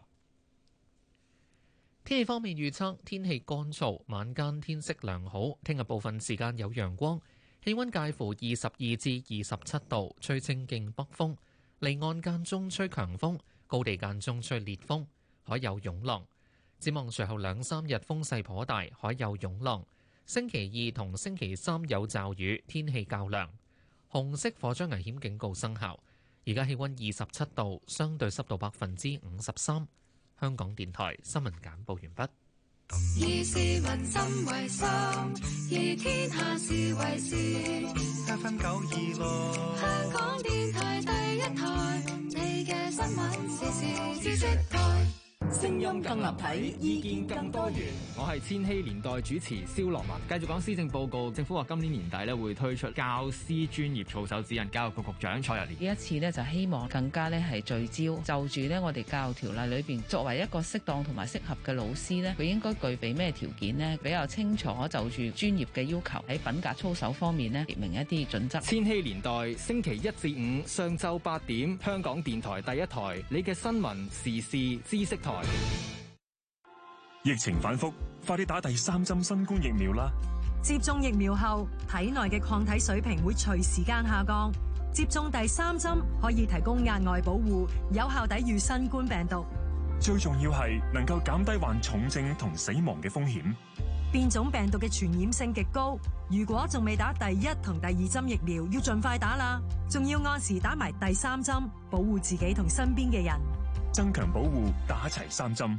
天氣方面預測，天氣乾燥，晚間天色良好，聽日部分時間有陽光。氣溫介乎22至27度，吹清勁北風，離岸間中吹強風，高地間中吹烈風，海有湧浪。展望隨後2-3日風勢頗大，海有湧浪。星期2同星期3有驟雨，天氣較涼。紅色火災危險警告生效。而家氣溫27度，相對濕度53%。香港電台新聞簡報完畢。 以市民心為心，以天下事為事。FM926，香港電台第一台，你嘅新聞時事知識台。 聲音更立體，意見更多元。我係千禧年代主持蕭樂文，繼續講施政報告。政府話今年年底咧會推出教師專業操守指引，教育局局長蔡若蓮。 呢一次咧就希望更加咧係聚焦就住咧我哋教育條例裏邊，作為一個適當同埋適合嘅老師咧，佢應該具備咩條件呢？比較清楚就住專業嘅要求，喺品格操守方面呢，列明一啲準則。 千禧年代星期1至5上晝8點，香港電台第一台，你嘅新聞時事知識台。 疫情反覆，快啲打第3針新冠疫苗啦！ 接種疫苗後，體內嘅抗體水平會隨時間下降。接種第3針可以提供額外保護，有效抵禦新冠病毒。 最重要係能夠減低患重症同死亡嘅風險。 變種病毒嘅傳染性極高，如果仲未打第1同第2針疫苗，要盡快打啦。仲要按時打埋第3針，保護自己同身邊嘅人。 增強保護，打齊3針。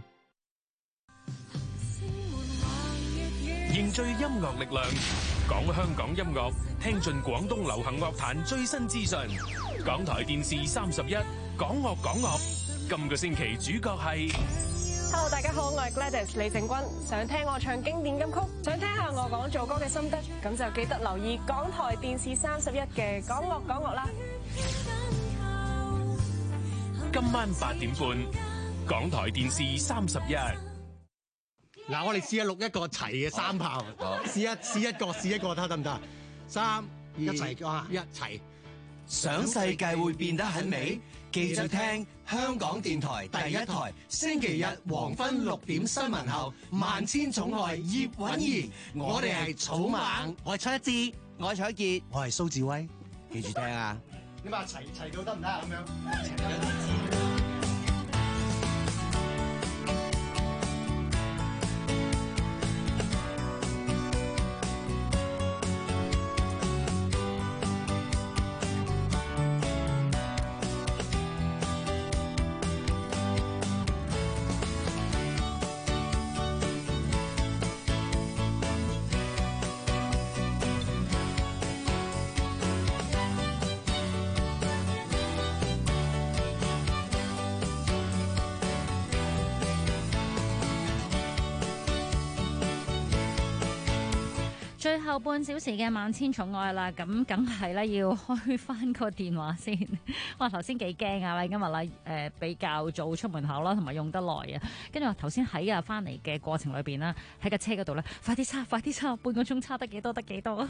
凝聚音樂力量，講香港音樂，聽盡廣東流行樂壇最新資訊。港台電視31，講樂講樂。今個星期主角係 Hello， 大家好，我係 Gladys 李靜君。想聽我唱經典金曲，想聽下我講做歌嘅心得，咁就記得留意港台電視31嘅講樂講樂啦。 今晚8點半，港台電視31。 嗱，我哋試下錄一個齊嘅3炮，試一個得唔得？3、2、一齊。 想世界會變得很美，記住聽香港電台第一台，星期日黃昏6點新聞後，萬千寵愛葉韻儀，我哋係草蜢， 我係蔡一智， 我係蔡潔， 我係蘇志威， 記住聽啊！ 你話齊到得唔得咁樣？ 最後半小時嘅萬千寵愛啦，咁梗係咧要開翻個電話先。哇，頭先幾驚啊！今日咧比較早出門口啦，同埋用得耐啊。跟住話頭先喺翻嚟嘅過程裏邊啦，喺架車嗰度咧，快啲叉，半個鐘叉得幾多得幾多啊！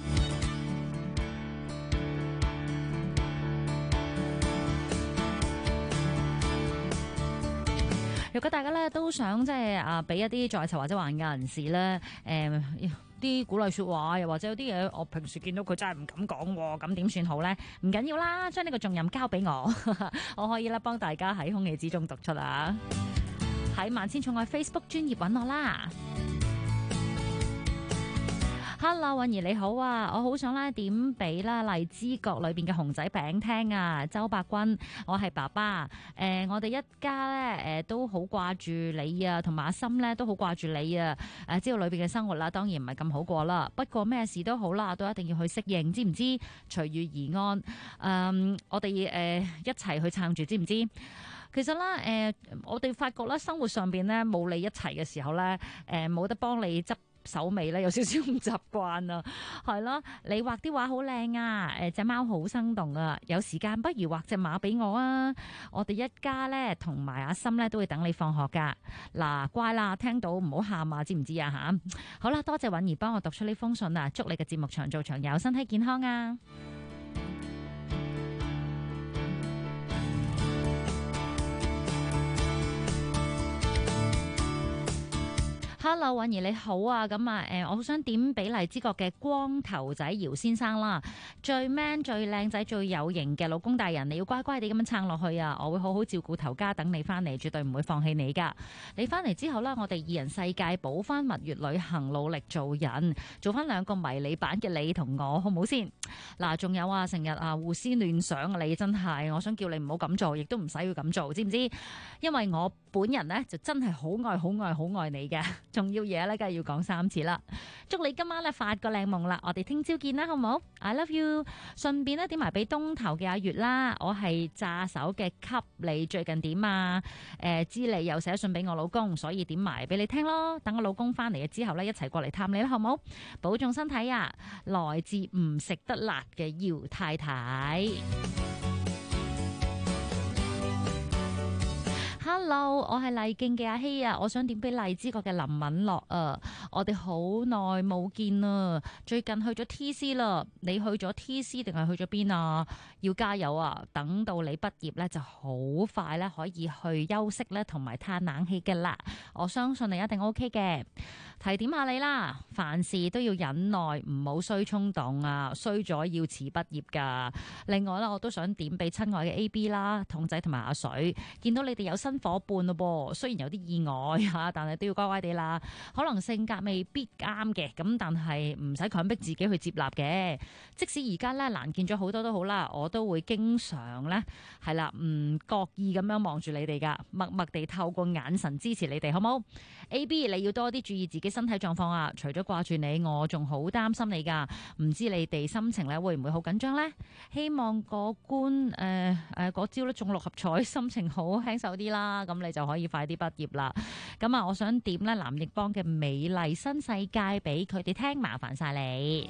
如果大家咧都想即係俾一啲在囚或者還押人士咧啲鼓勵説話，又或者有啲嘢我平時見到佢真係唔敢講喎，咁點算好咧？唔緊要啦，將呢個重任交俾我，我可以咧幫大家喺空氣之中讀出啊！喺萬千寵愛 Facebook 專頁揾我啦。Hello， 韻兒你好啊！我好想咧點俾啦荔枝角裏邊嘅熊仔餅聽啊！周伯君，我係爸爸，我哋一家咧都好掛住你啊，同埋阿心咧都好掛住你啊！知道裏邊嘅生活啦，當然唔係咁好過啦。不過咩事都好啦，都一定要去適應，知唔知？隨遇而安。我哋一齊去撐住，知唔知？其實咧，我哋發覺咧，生活上邊咧冇你一齊嘅時候咧，冇得幫你執手尾咧，有少少唔習慣啊，係咯。你畫啲畫好靚啊，隻貓好生動啊，有時間不如畫隻馬俾我啊。我哋一家咧同埋阿心咧都會等你放學噶。嗱，乖啦，聽到唔好喊啊，知唔知啊吓？好啦，多謝韻兒幫我讀出呢封信啊，祝你嘅節目長做長有，身體健康啊！Hello， 韻兒你好啊，咁啊，我好想點俾荔枝角嘅光頭仔姚先生啦，最 man 最靚仔最有型嘅老公大人，你要乖乖地咁樣撐落去啊！我會好好照顧頭家，等你翻嚟，絕對唔會放棄你噶。你翻嚟之後啦，我哋二人世界補翻蜜月旅行，努力做人，做翻兩個迷你版嘅你同我，好唔好先？嗱，仲有啊，成日啊胡思亂想啊，你真係，我想叫你唔好咁做，亦都唔使要咁做，知唔知？因為我本人呢，就真係好愛好愛好愛你嘅。重要嘢咧，梗係要講3次啦！祝你今晚咧發個靚夢啦！我哋聽朝見啦，好唔好 ？I love you！ 順便咧點埋俾東頭嘅阿月啦，我係炸手嘅，給你最近點啊？知你又寫信俾我老公，所以點埋俾你聽咯。等我老公翻嚟嘅之後咧，一齊過嚟探你啦，好唔好？保重身體啊！來自唔食得辣嘅姚太太。Hello， 我係麗徑嘅阿希啊，我想點俾荔枝角嘅林敏樂啊，我哋好耐冇見啦，最近去咗 TC 啦，你去咗 TC 定係去咗邊啊？要加油啊！等到你畢業咧，就好快咧可以去休息咧，同埋嘆冷氣嘅啦。我相信你一定 OK 嘅。提點下你啦，凡事都要忍耐，唔好衰衝動啊，衰咗要遲畢業噶。另外咧，我都想點俾親愛嘅 AB 啦、筒仔同埋阿水，見到你哋有新伙伴咯噃，雖然有啲意外吓，但係都要乖乖地啦。可能性格未必啱嘅，咁但係唔使強迫自己去接納嘅。即使而家咧難見咗好多都好啦，我都會經常咧係啦，唔覺意咁樣望住你哋噶，默默地透過眼神支持你哋，好冇？AB 你要多啲注意自己身體狀況啊！除咗掛住你，我仲好擔心你噶，唔知你哋心情咧會唔會好緊張呢？希望嗰官嗰朝咧中6合彩，心情好輕手啲啦，咁你就可以快啲畢業啦。咁啊，我想點咧藍奕邦嘅美麗新世界俾佢哋聽，麻煩晒你。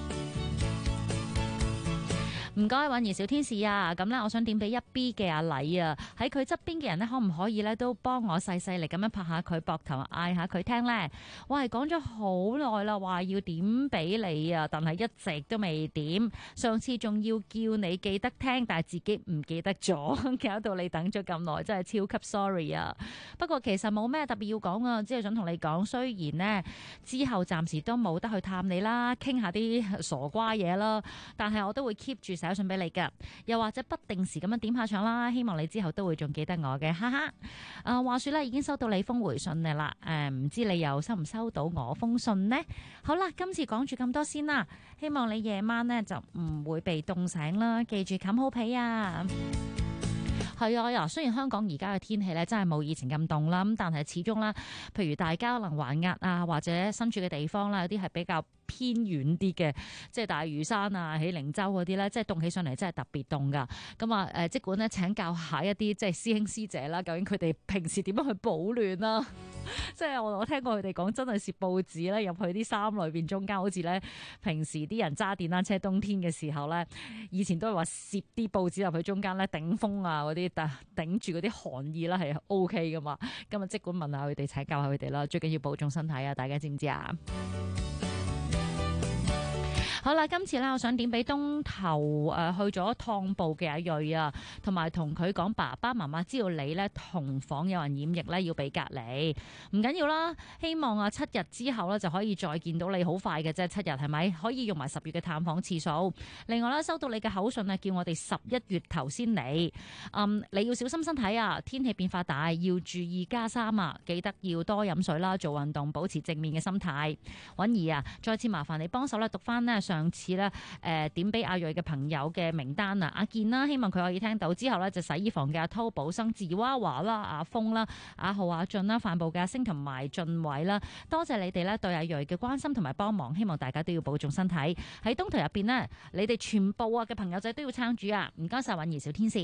唔該，韻兒小天使啊！咁咧，我想點俾1B 嘅阿禮啊，喺佢側邊嘅人咧，可唔可以咧都幫我細細力咁樣拍下佢膊頭，嗌下佢聽咧？我係講咗好耐啦，話要點俾你啊，但係一直都未點。上次仲要叫你記得聽，但係自己唔記得咗，搞到你等咗咁耐，真係超級 sorry 啊！不過其實冇咩特別要講啊，只係想同你講，雖然呢之後暫時都冇得去探你啦，傾下啲傻瓜嘢啦，但係我都會 keep 住寫信俾你噶，又或者不定時咁樣點下場啦，希望你之後都會仲記得我嘅，哈哈。話說咧，已經收到你封回信嘅啦，唔知你又收唔收到我封信呢？好啦，今次講住咁多先啦，希望你夜晚呢就唔會被凍醒啦，記住冚好被啊！係啊，雖然香港而家嘅天氣咧真係冇以前咁凍啦，咁但係始終啦，譬如大家可能還押啊，或者身處嘅地方啦，有啲係比較偏遠啲嘅，即係大嶼山啊、喜靈洲嗰啲咧，即係凍起上嚟真係特別凍噶。咁啊，即管咧請教下一啲即係師兄師姐啦，究竟佢哋平時點樣去保暖啦？即係我聽過佢哋講，真係攝報紙咧入去啲衫裏邊中間，好似咧平時啲人揸電單車冬天嘅時候咧，以前都係話攝啲報紙入去中間咧頂風啊嗰啲，但頂住嗰啲寒意啦係 OK 噶嘛。今日即管問下佢哋，請教下佢哋啦。最緊要保重身體啊！大家知唔知啊？ 好啦，今次咧，我想點俾東頭去咗趟步嘅阿瑞啊，同埋同佢講爸爸媽媽知道你咧同房有人染疫咧，要俾隔離，唔緊要啦。希望7日之後咧就可以再見到你，好快嘅啫，7日係咪？可以用埋10月嘅探訪次數。另外咧，收到你嘅口信啊，叫我哋11月頭先嚟。你要小心身體啊，天氣變化大，要注意加衫啊，記得要多飲水啦，做運動，保持正面嘅心態。允兒啊，再次麻煩你幫手咧讀翻呢上次咧點俾阿瑞嘅朋友嘅名單啊，阿健啦，希望佢可以聽到。之後呢，就洗衣房嘅阿濤、寶生、志娃娃啦、阿峰啦、阿浩、阿俊啦、飯部嘅阿星同埋俊偉啦，多謝你哋咧對阿瑞嘅關心同埋幫忙，希望大家都要保重身體。喺東頭入邊呢，你哋全部嘅朋友仔都要撐住啊！唔該晒，允兒小天使。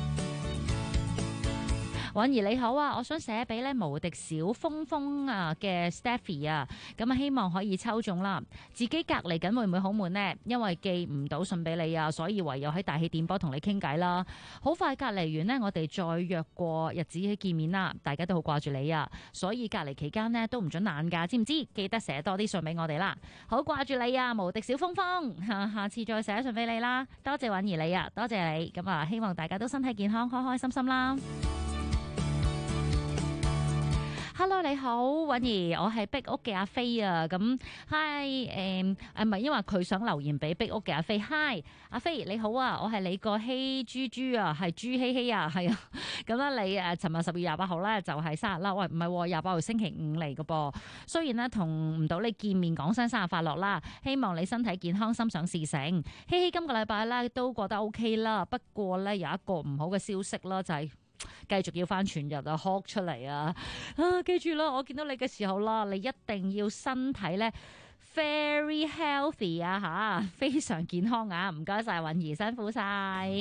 允兒你好啊，我想寫俾咧無敵小風風啊嘅 Stephy 啊，咁啊希望可以抽中啦。自己隔離緊會唔會好悶呢？因為寄唔到信俾你啊，所以唯有喺大氣電波同你傾偈啦。好快隔離完呢，我哋再約過日子去見面啦。大家都好掛住你啊，所以隔離期間呢都唔准懶㗎，知唔知？記得寫多啲信俾我哋啦。好掛住你啊，無敵小風風，下次再寫信俾你啦。多謝允兒你啊，多謝你。咁啊，希望大家都身體健康，開開心心啦。Hello， 你好，允兒，我係壁屋嘅阿飛啊。咁 Hi， 唔係因為佢想留言俾壁屋嘅阿飛。Hi， 阿飛你好啊，我係你個希豬豬啊，係豬希希啊，係啊。咁咧你尋日10月28號咧就係生日啦。喂，唔係28號星期5嚟嘅噃。雖然咧同唔到你見面講聲生日快樂啦，希望你身體健康，心想事成。希希今個禮拜咧都過得 OK 啦，不過咧有一個唔好嘅消息啦，就係繼續要翻全日啊，哭出嚟啊！記住啦，我見到你嘅時候啦，你一定要身體咧 very healthy 啊吓，非常健康啊！唔該晒允兒，辛苦晒。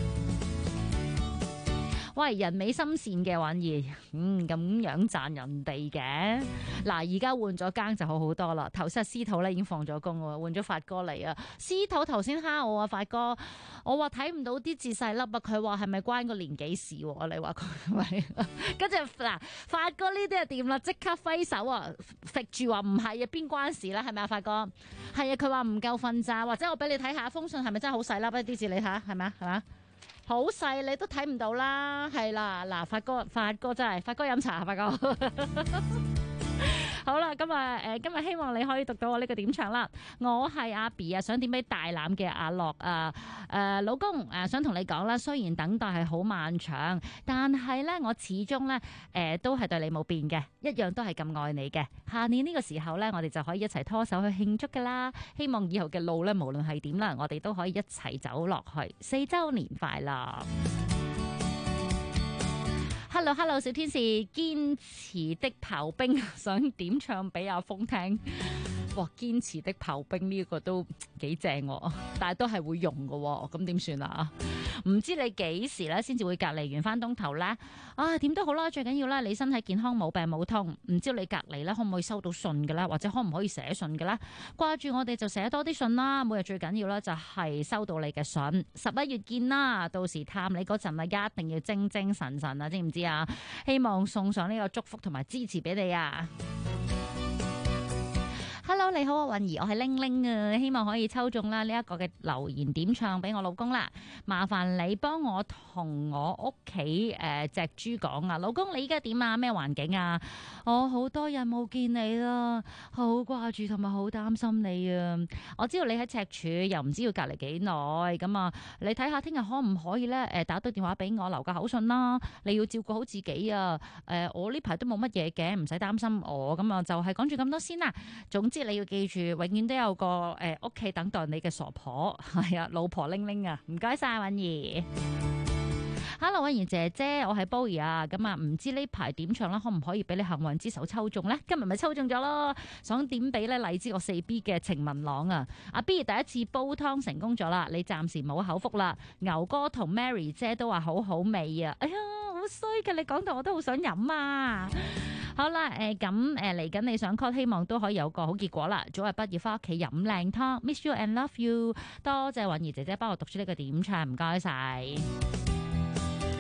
喂，人美心善嘅允兒，咁樣讚人哋嘅。嗱，而家換咗更就好好多啦。頭先司徒咧已經放咗工喎，換咗發哥嚟啊。司徒頭先蝦我啊，發哥，我話睇唔到啲字細粒啊，佢話係咪關個年紀事喎？你話佢咪？跟住嗱，發哥呢啲就掂啦，即刻揮手啊，揈住話唔係啊，邊關事啦？係咪啊，發哥？係啊，佢話唔夠瞓咋，或者我俾你睇下封信係咪真係好細粒一啲字？你睇下係咪啊？係嘛？好細你都睇唔到啦，係啦，嗱，發哥真係，發哥飲茶，發哥。好啦，今日希望你可以讀到我呢個點唱啦。我係阿 B 啊，想點俾大欖嘅阿樂啊，老公想同你講啦，雖然等待係好漫長，但係咧我始終咧都係對你冇變嘅，一樣都係咁愛你嘅。下年呢個時候咧，我哋就可以一齊拖手去慶祝噶啦。希望以後嘅路咧，無論係點啦，我哋都可以一齊走落去。4周年快樂！Hello， 小天使，堅持的炮兵想點唱俾阿峰聽。哇，堅持的炮兵呢個都幾正喎，但係都係會用嘅喎，咁點算啊？唔知你幾時咧先至會隔離完翻東頭咧？點都好啦，最緊要咧你身體健康，冇病冇痛。唔知你隔離咧可唔可以收到信嘅咧，或者可唔可以寫信嘅咧？掛住我哋就寫多啲信啦。每日最緊要咧就係收到你嘅信。11月見啦，到時探你嗰陣啊，一定要精精神神啊，知唔知啊？希望送上呢個祝福同埋支持俾你啊！Hello， 你好啊，允兒，我係玲玲啊，希望可以抽中啦呢一個嘅留言點唱俾我老公啦。麻煩你幫我同我屋企隻豬講啊，老公你依家點啊？咩環境啊？我好多日冇見你啦，好掛住同埋好擔心你啊！我知道你喺赤柱，又唔知要隔離幾耐，咁啊，你睇下聽日可唔可以咧打對電話俾我留個口信啦？你要照顧好自己啊！我呢排都冇乜嘢嘅，唔使擔心我，咁啊就係講住咁多先啦。總之你要記住，永遠都有個屋企等待你嘅傻婆，係啊，老婆玲玲啊，唔該晒允兒。Hello， 允兒姐姐，我係 Bowie 啊，咁啊唔知呢排點唱啦，可唔可以俾你幸運之手抽中咧？今日咪抽中咗咯，想點俾咧荔枝角 4B 嘅情文朗啊！阿 B 第一次煲湯成功咗啦，你暫時冇口福啦。牛哥同 Mary 姐都話好好味啊！哎呀，好衰嘅，你講到我都好想飲啊！好啦，咁嚟緊你想 call， 希望都可以有個好結果啦。早日畢業翻屋企飲靚湯 ，miss you and love you。多謝允兒姐姐幫我讀出呢個點唱，唔該晒。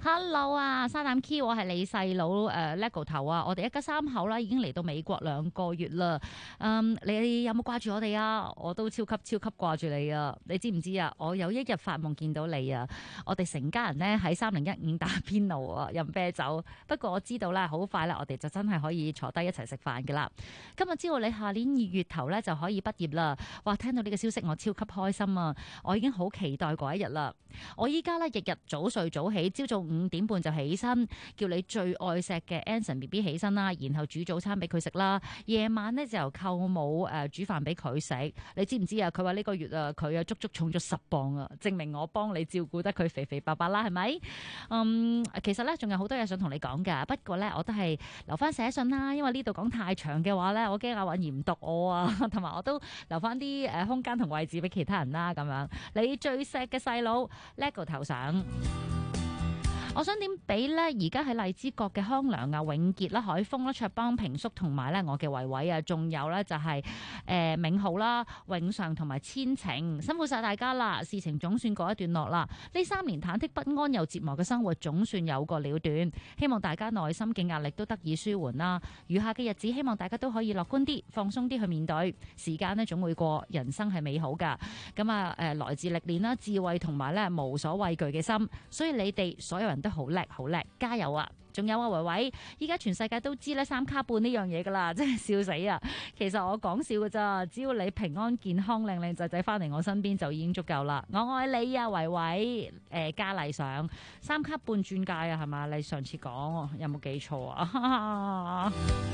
Hello 啊，沙膽 Q， 我係你細佬Lego 頭啊！我哋一家三口啦，已經嚟到美國2個月啦。你有冇掛住我哋啊？我都超級掛住你啊！你知唔知啊？我有一日發夢見到你啊！我哋成家人呢喺301打邊爐啊，飲啤酒。不過我知道啦，好快啦，我哋就真係可以坐低一齊食飯噶啦。今日知道你下年2月頭咧就可以畢業啦。哇！聽到呢個消息，我超級開心啊！我已經好期待嗰一日啦。我依家咧日日早睡早起，朝早5點半就起身，叫你最愛錫嘅 Anson BB 起身啦，然後煮早餐俾佢食啦。夜晚咧就由舅母煮飯俾佢食。你知唔知啊？佢話呢個月啊，佢啊足足重咗10磅啊，證明我幫你照顧得佢肥肥白白啦，係咪？其實咧仲有好多嘢想同你講噶，不過咧我都係留翻寫信啦，因為呢度講太長嘅話咧，我驚阿允兒唔讀我啊，同埋我都留翻啲空間同位置俾其他人啦，咁樣。你最錫嘅細佬 Lego 頭上。我想點俾咧？而家喺荔枝角嘅康良啊、永傑啦、海峰啦、卓邦、平叔同埋咧我嘅維維啊，仲有咧就係銘浩啦、永尚同埋千晴，辛苦晒大家啦！事情總算告一段落啦。呢3年忐忑不安又折磨嘅生活總算有個了斷，希望大家內心嘅壓力都得以舒緩啦。餘下嘅日子，希望大家都可以樂觀啲、放鬆啲去面對。時間呢總會過，人生係美好噶。咁啊來自歷練啦、智慧同埋咧無所畏懼嘅心，所以你哋所有人都好叻，加油啊！仲有啊，維維，依家全世界都知咧3卡半呢樣嘢噶啦，真係笑死啊！其實我講笑噶咋，只要你平安健康、靚靚仔仔翻嚟我身邊就已經足夠啦。我愛你啊，維維，加麗上3卡半鑽戒啊，係嘛？你上次講有冇記錯啊？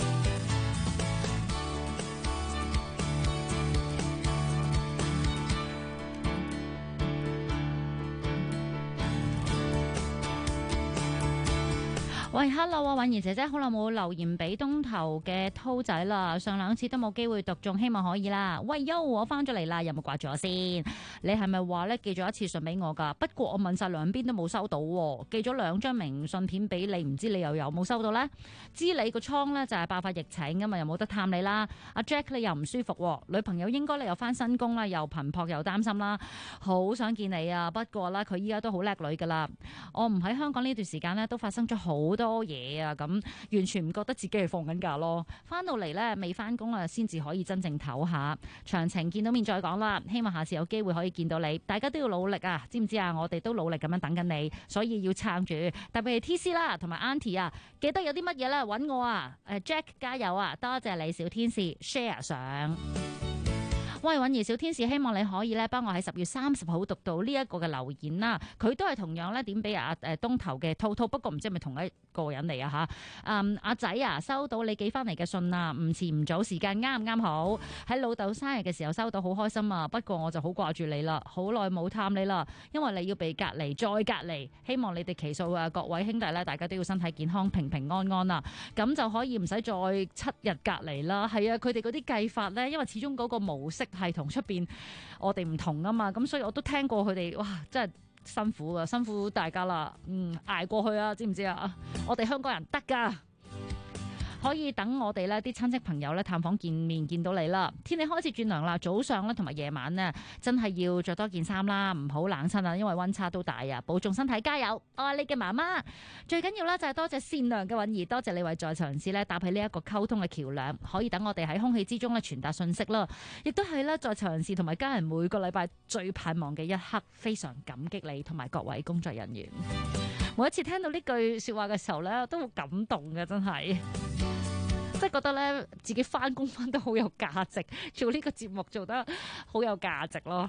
喂 ，Hello 啊，允兒姐姐，好耐冇留言俾東頭嘅濤仔啦，上2次都冇機會讀中，希望可以啦。喂喲，我翻咗嚟啦，有冇掛住我先？你係咪話咧寄咗1次信俾我噶？不過我問晒兩邊都冇收到，寄咗2張明信片俾你，唔知你又有冇收到呢？知你個倉咧就係爆發疫情噶嘛，又冇得探你啦。阿 Jack 你又唔舒服，女朋友應該你又翻新工啦，又頻撲又擔心啦，好想見你啊！不過啦，佢依家都好叻女噶啦。我唔喺香港呢段時間咧，都發生咗好多嘢啊，咁完全唔覺得自己係放緊假咯。翻到嚟咧未翻工啊，先至可以真正唞下。詳情見到面再講啦。希望下次有機會可以見到你，大家都要努力啊，知唔知啊？我哋都努力咁樣等緊你，所以要撐住。特別係 TC 啦，同埋 Auntie 啊，記得有啲乜嘢咧搵我啊。Jack 加油啊！多謝你小天使 share 上。喂，允兒小天使，希望你可以咧幫我喺10月30號讀到呢一個嘅留言啦。佢都係同樣咧點俾阿東頭嘅滔滔，不過唔知係咪同一個人嚟啊吓。阿仔啊，收到你寄翻嚟嘅信啊，唔遲唔早，時間啱好。喺老豆生日嘅時候收到，好開心啊！不過我就好掛住你啦，好耐冇探你啦，因為你要被隔離再隔離。希望你哋期數啊，各位兄弟咧，大家都要身體健康，平平安安啊，咁就可以唔使再7日隔離啦。係啊，佢哋嗰啲計法咧，因為始終嗰個模式係同出邊我哋唔同啊嘛，咁所以我都聽過佢哋，哇，真係辛苦啊，辛苦大家啦，捱過去啊，知唔知啊？我哋香港人得㗎。可以等我哋呢啲親戚朋友咧探訪見面見到你啦。天氣開始轉涼啦，早上咧同埋夜晚呢，真係要着多件衫啦，唔好冷親啊，因為溫差都大啊。保重身體，加油！我愛你嘅媽媽。最緊要咧就係多謝善良嘅允兒，多謝你為在場人士咧搭起呢一個溝通嘅橋梁，可以等我哋喺空氣之中咧傳達信息啦。亦都係咧在場人士同埋家人每個禮拜最盼望嘅一刻，非常感激你同埋各位工作人員。每一次聽到呢句說話嘅時候咧，都好感動嘅，真係。即係覺得咧，自己翻工翻得好有價值，做呢個節目做得好有價值咯。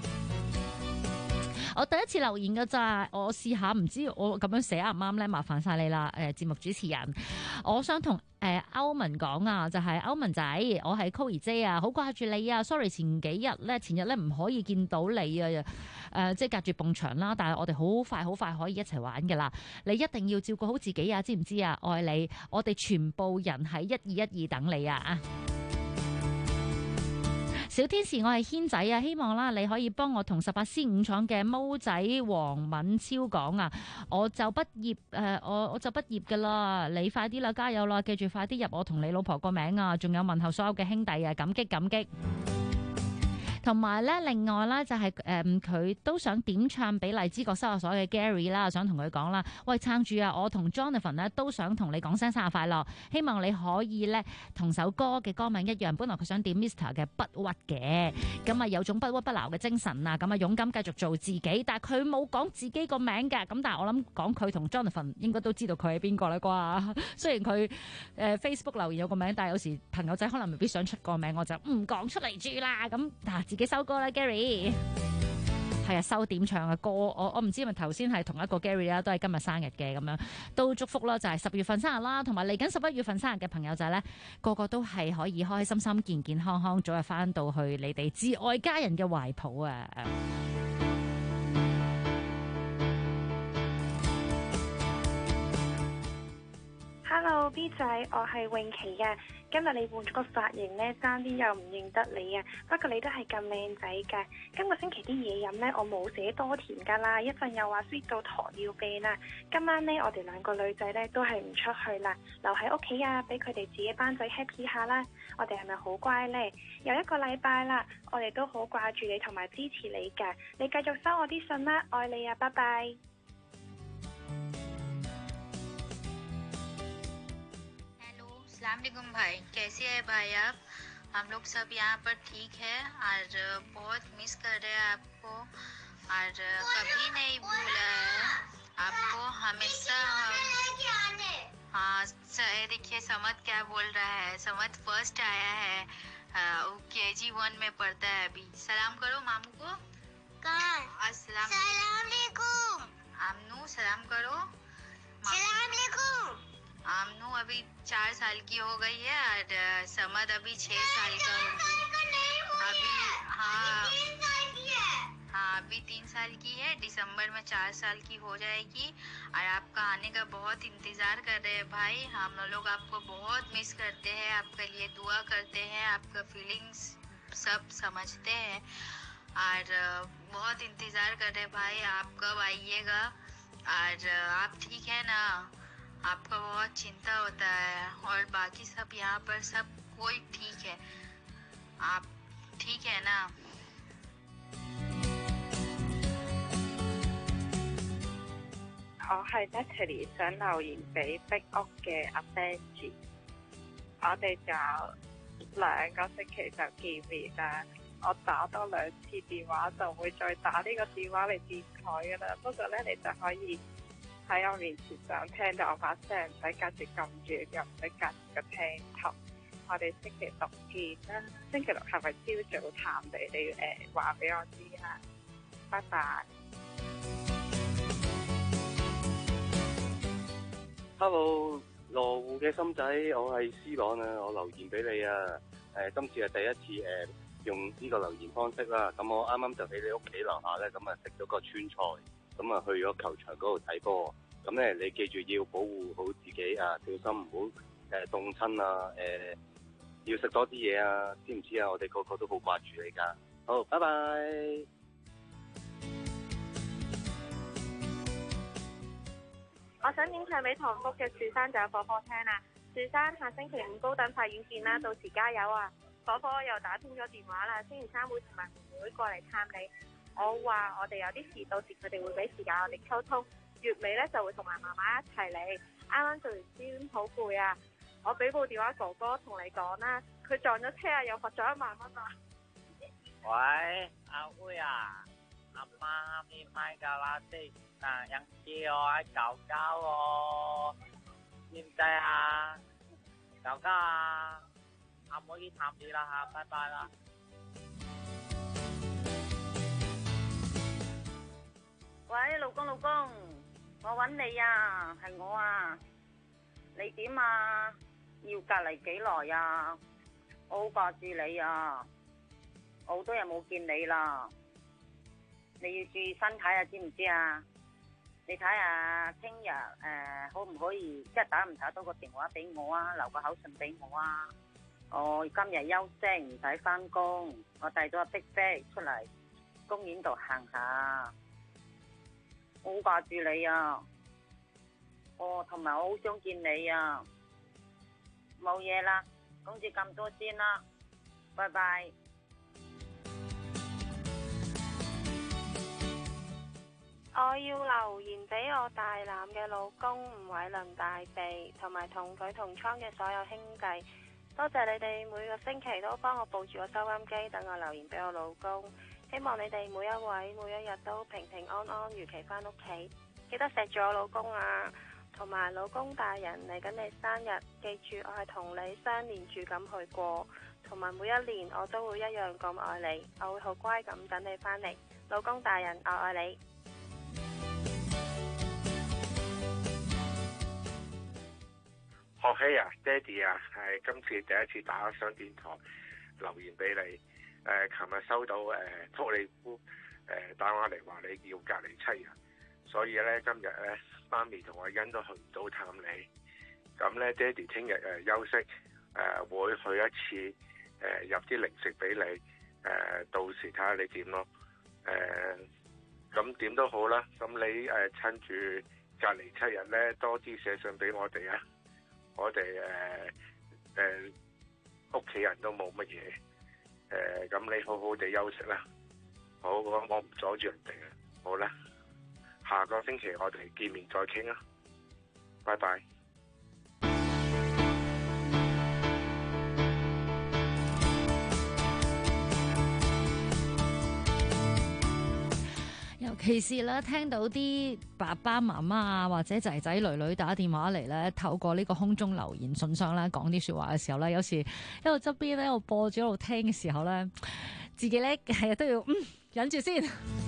我第一次留言㗎咋，我試下，唔知我咁樣寫啱唔啱咧？麻煩晒你啦，節目主持人，我想同歐文講啊，就係歐文仔，我係 Cory 姐啊，好掛住你啊 ！sorry 前日咧唔可以見到你啊，即係隔住埲牆啦，但係我哋好快可以一齊玩㗎啦！你一定要照顧好自己啊，知唔知啊？愛你，我哋全部人喺1212等你啊！小天使，我係軒仔啊，希望啦你可以幫我同18C5廠嘅毛仔黃敏超講啊，我就畢業我就畢業噶啦，你快啲啦，加油啦，記住快啲入我同你老婆個名啊，仲有問候所有嘅兄弟啊，感激。 同埋咧，另外咧就係佢都想點唱俾荔枝角收押所嘅 Gary 啦，想同佢講啦，喂，撐住啊！我同 Jonathan 咧都想同你講聲生日快樂，希望你可以咧同首歌嘅歌名一樣。本來佢想點 Mr. 嘅不屈嘅，咁啊有種不屈不撓嘅精神啊，咁啊勇敢繼續做自己，但係佢冇講自己個名嘅，咁但係我諗講佢同 Jonathan 應該都知道佢係邊個啦啩。雖然佢Facebook 留言有個名，但係有時朋友仔可能未必想出個名，我就唔講出嚟住啦。咁自己收歌啦 Gary。係啊，收點唱嘅歌，我唔知係咪頭先係同一個 Gary 啦，都係今日生日嘅，咁樣都祝福啦，就係10月份生日啦，同埋嚟緊11月份生日嘅朋友仔咧，個個都係可以開開心心、健健康康，早日翻到去你哋至愛家人嘅懷抱啊 ！Hello B 仔，我係詠琪嘅。今日你換咗個髮型呢，爭啲又唔認得你啊！不過你都係咁靚仔㗎。今個星期啲嘢飲呢，我冇寫多甜㗎啦，一陣又話 sweet 到糖尿病啦。今晚呢，我哋兩個女仔呢都係唔出去啦，留喺屋企啊，俾佢哋自己班仔 happy 下啦。我哋係咪好乖呢？又一個禮拜啦，我哋都好掛住你同埋支持你㗎。你繼續收我啲信啦，愛你啊，拜拜。 अस्सलामुअलैकुम भाई, कैसे है भाई आप? हम लोग सब यहाँ पर ठीक है और बहुत मिस कर रहे हैं आपको और कभी नहीं भूला है आपको, हमेशा हम। हाँ देखिए समद क्या बोल रहा है, समद फर्स्ट आया है, KG1 में पढ़ता है अभी। सलाम करो मामू को। अस्सलाम वालेकुम। आमनू सलाम करो। सलाम वालेकुम। आमनू अभी 4 साल की हो गई है और समद अभी 6 साल का हो गया अभी। हाँ अभी 3 साल की है, दिसंबर में 4 साल की हो जाएगी और आपका आने का बहुत इंतज़ार कर रहे हैं भाई। हम लोग आपको बहुत मिस करते हैं, आपके लिए दुआ करते हैं, आपका फीलिंग्स सब समझते हैं और बहुत इंतज़ार कर रहे हैं भाई, आप कब आइएगा। और आप ठीक है ना? आपका बहुत चिंता होता है और बाकी सब यहाँ पर सब कोई ठीक है, आप ठीक है ना? 我係 Natalie， 想留言俾壁屋嘅阿 Benji。我哋就2個星期就見面啦。我打多2次電話就會再打呢個電話嚟見佢噶啦。不過咧，你就可以喺我面前想聽到我把聲，唔使隔住咁遠，又唔使隔住個聽筒。我哋星期6見啦。星期6係咪朝早探你？你話俾我知啊。拜拜。 Hello， 羅湖嘅心仔，我係 C 朗啊，我留言俾你啊。今次係第一次用呢個留言方式啦。咁我啱啱就喺你屋企樓下咧，咁啊食咗個川菜，咁啊去咗球場嗰度睇波。咁咧你記住要保護好自己啊，小心唔好凍親啊。要食多啲嘢啊，知唔知啊？我哋個個都好掛住你噶。好，拜拜。 我想點唱俾唐福嘅樹山就有火火聽啊！樹山下星期5高等法院見啦，到時加油啊！火火又打通咗電話啦，星期3會同埋妹妹過嚟探你。我話我哋有啲事，到時佢哋會俾時間我哋溝通。月尾咧就會同埋媽媽一齊嚟。啱啱做完 gym 好攰啊！我俾部電話哥哥同你講啦，佢撞咗車啊，又罰咗1萬蚊啊！ 喂，阿妹啊，阿媽咪買架拉的，但ยัง叫我喺搞交喎，知唔知啊？搞交啊！阿妹去探你啦嚇，拜拜啦。 喂，老公，我揾你啊，係我啊，你點啊？要隔離幾耐啊？我好掛住你啊！我好多日冇見你啦，你要注意身體啊，知唔知啊？你睇下聽日可唔可以即係打唔打多個電話俾我啊？留個口信俾我啊！我今日休息唔使返工，我帶咗阿碧碧出嚟公園度行下，我好掛住你啊！同埋我好想見你啊！冇嘢啦，講住咁多先啦，拜拜。 我要留言俾我大欖嘅老公吳偉倫大地，同埋同佢同倉嘅所有兄弟。多謝你哋每個星期都幫我抱住個收音機，等我留言俾我老公。希望你哋每一位每一日都平平安安如期返屋企。記得錫住我老公啊！同埋老公大人，嚟緊你生日，記住我係同你相連住咁去過，同埋每一年我都會一樣咁愛你，我會好乖咁等你返嚟。老公大人，我愛你。 學希啊，爹哋啊，係今次第一次打上電台留言俾你。琴日收到福利夫打電話嚟話你要隔離7日，所以咧今日咧媽咪同阿欣都去唔到探你。咁咧爹哋聽日休息，會去一次入啲零食俾你，到時睇下你點咯。咁點都好啦，咁你趁住隔離7日咧，多啲寫信俾我哋啊！我哋屋企人都冇乜嘢，咁你好好地休息啦。好，我唔阻住人哋啊。好啦，下個星期我哋見面再傾啊。拜拜。 尤其是咧，聽到啲爸爸媽媽啊，或者仔仔女女打電話嚟咧，透過呢個空中留言信箱咧，講啲說話嘅時候咧，有時一路側邊咧，我播住一路聽嘅時候咧，自己咧係都要忍住先，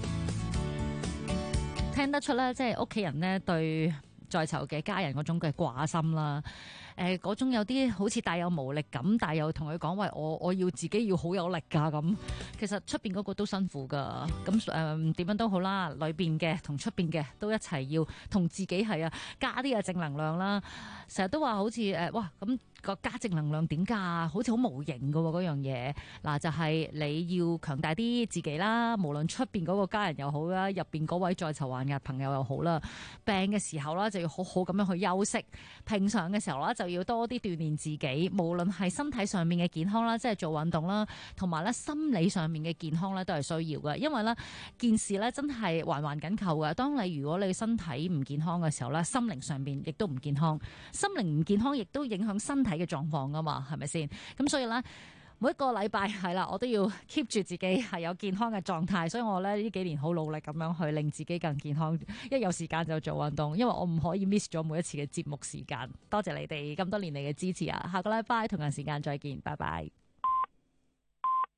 聽得出咧，即係屋企人咧對在囚嘅家人嗰種嘅掛心啦。嗰種有啲好似帶有無力感，但係又同佢講喂，我要自己要好有力㗎咁。其實出邊嗰個都辛苦㗎，咁點樣都好啦，裏邊嘅同出邊嘅都一齊要同自己係加啲嘅正能量啦。成日都話好似哇咁個加正能量點加啊？好似好無形㗎喎嗰樣嘢。嗱就係你要強大啲自己啦，無論出邊嗰個家人又好啦，入邊嗰位在囚還押朋友又好啦，病嘅時候啦就要好好咁樣去休息，平常嘅時候啦就要多啲鍛鍊自己，無論係身體上面嘅健康啦，即係做運動啦，同埋咧心理上面嘅健康咧都係需要嘅。因為咧件事咧真係環環緊扣嘅。當你如果你身體唔健康嘅時候咧，心靈上面亦都唔健康，心靈唔健康亦都影響身體嘅狀況噶嘛，係咪先？咁所以咧每一個禮拜係啦，我都要 keep 住自己係有健康嘅狀態。所以我咧呢幾年好努力咁樣去令自己更健康，一有時間就做運動，因為我唔可以 miss 咗每一次嘅節目時間。多謝你哋咁多年嚟嘅支持啊！下個禮拜同樣時間再見，拜拜。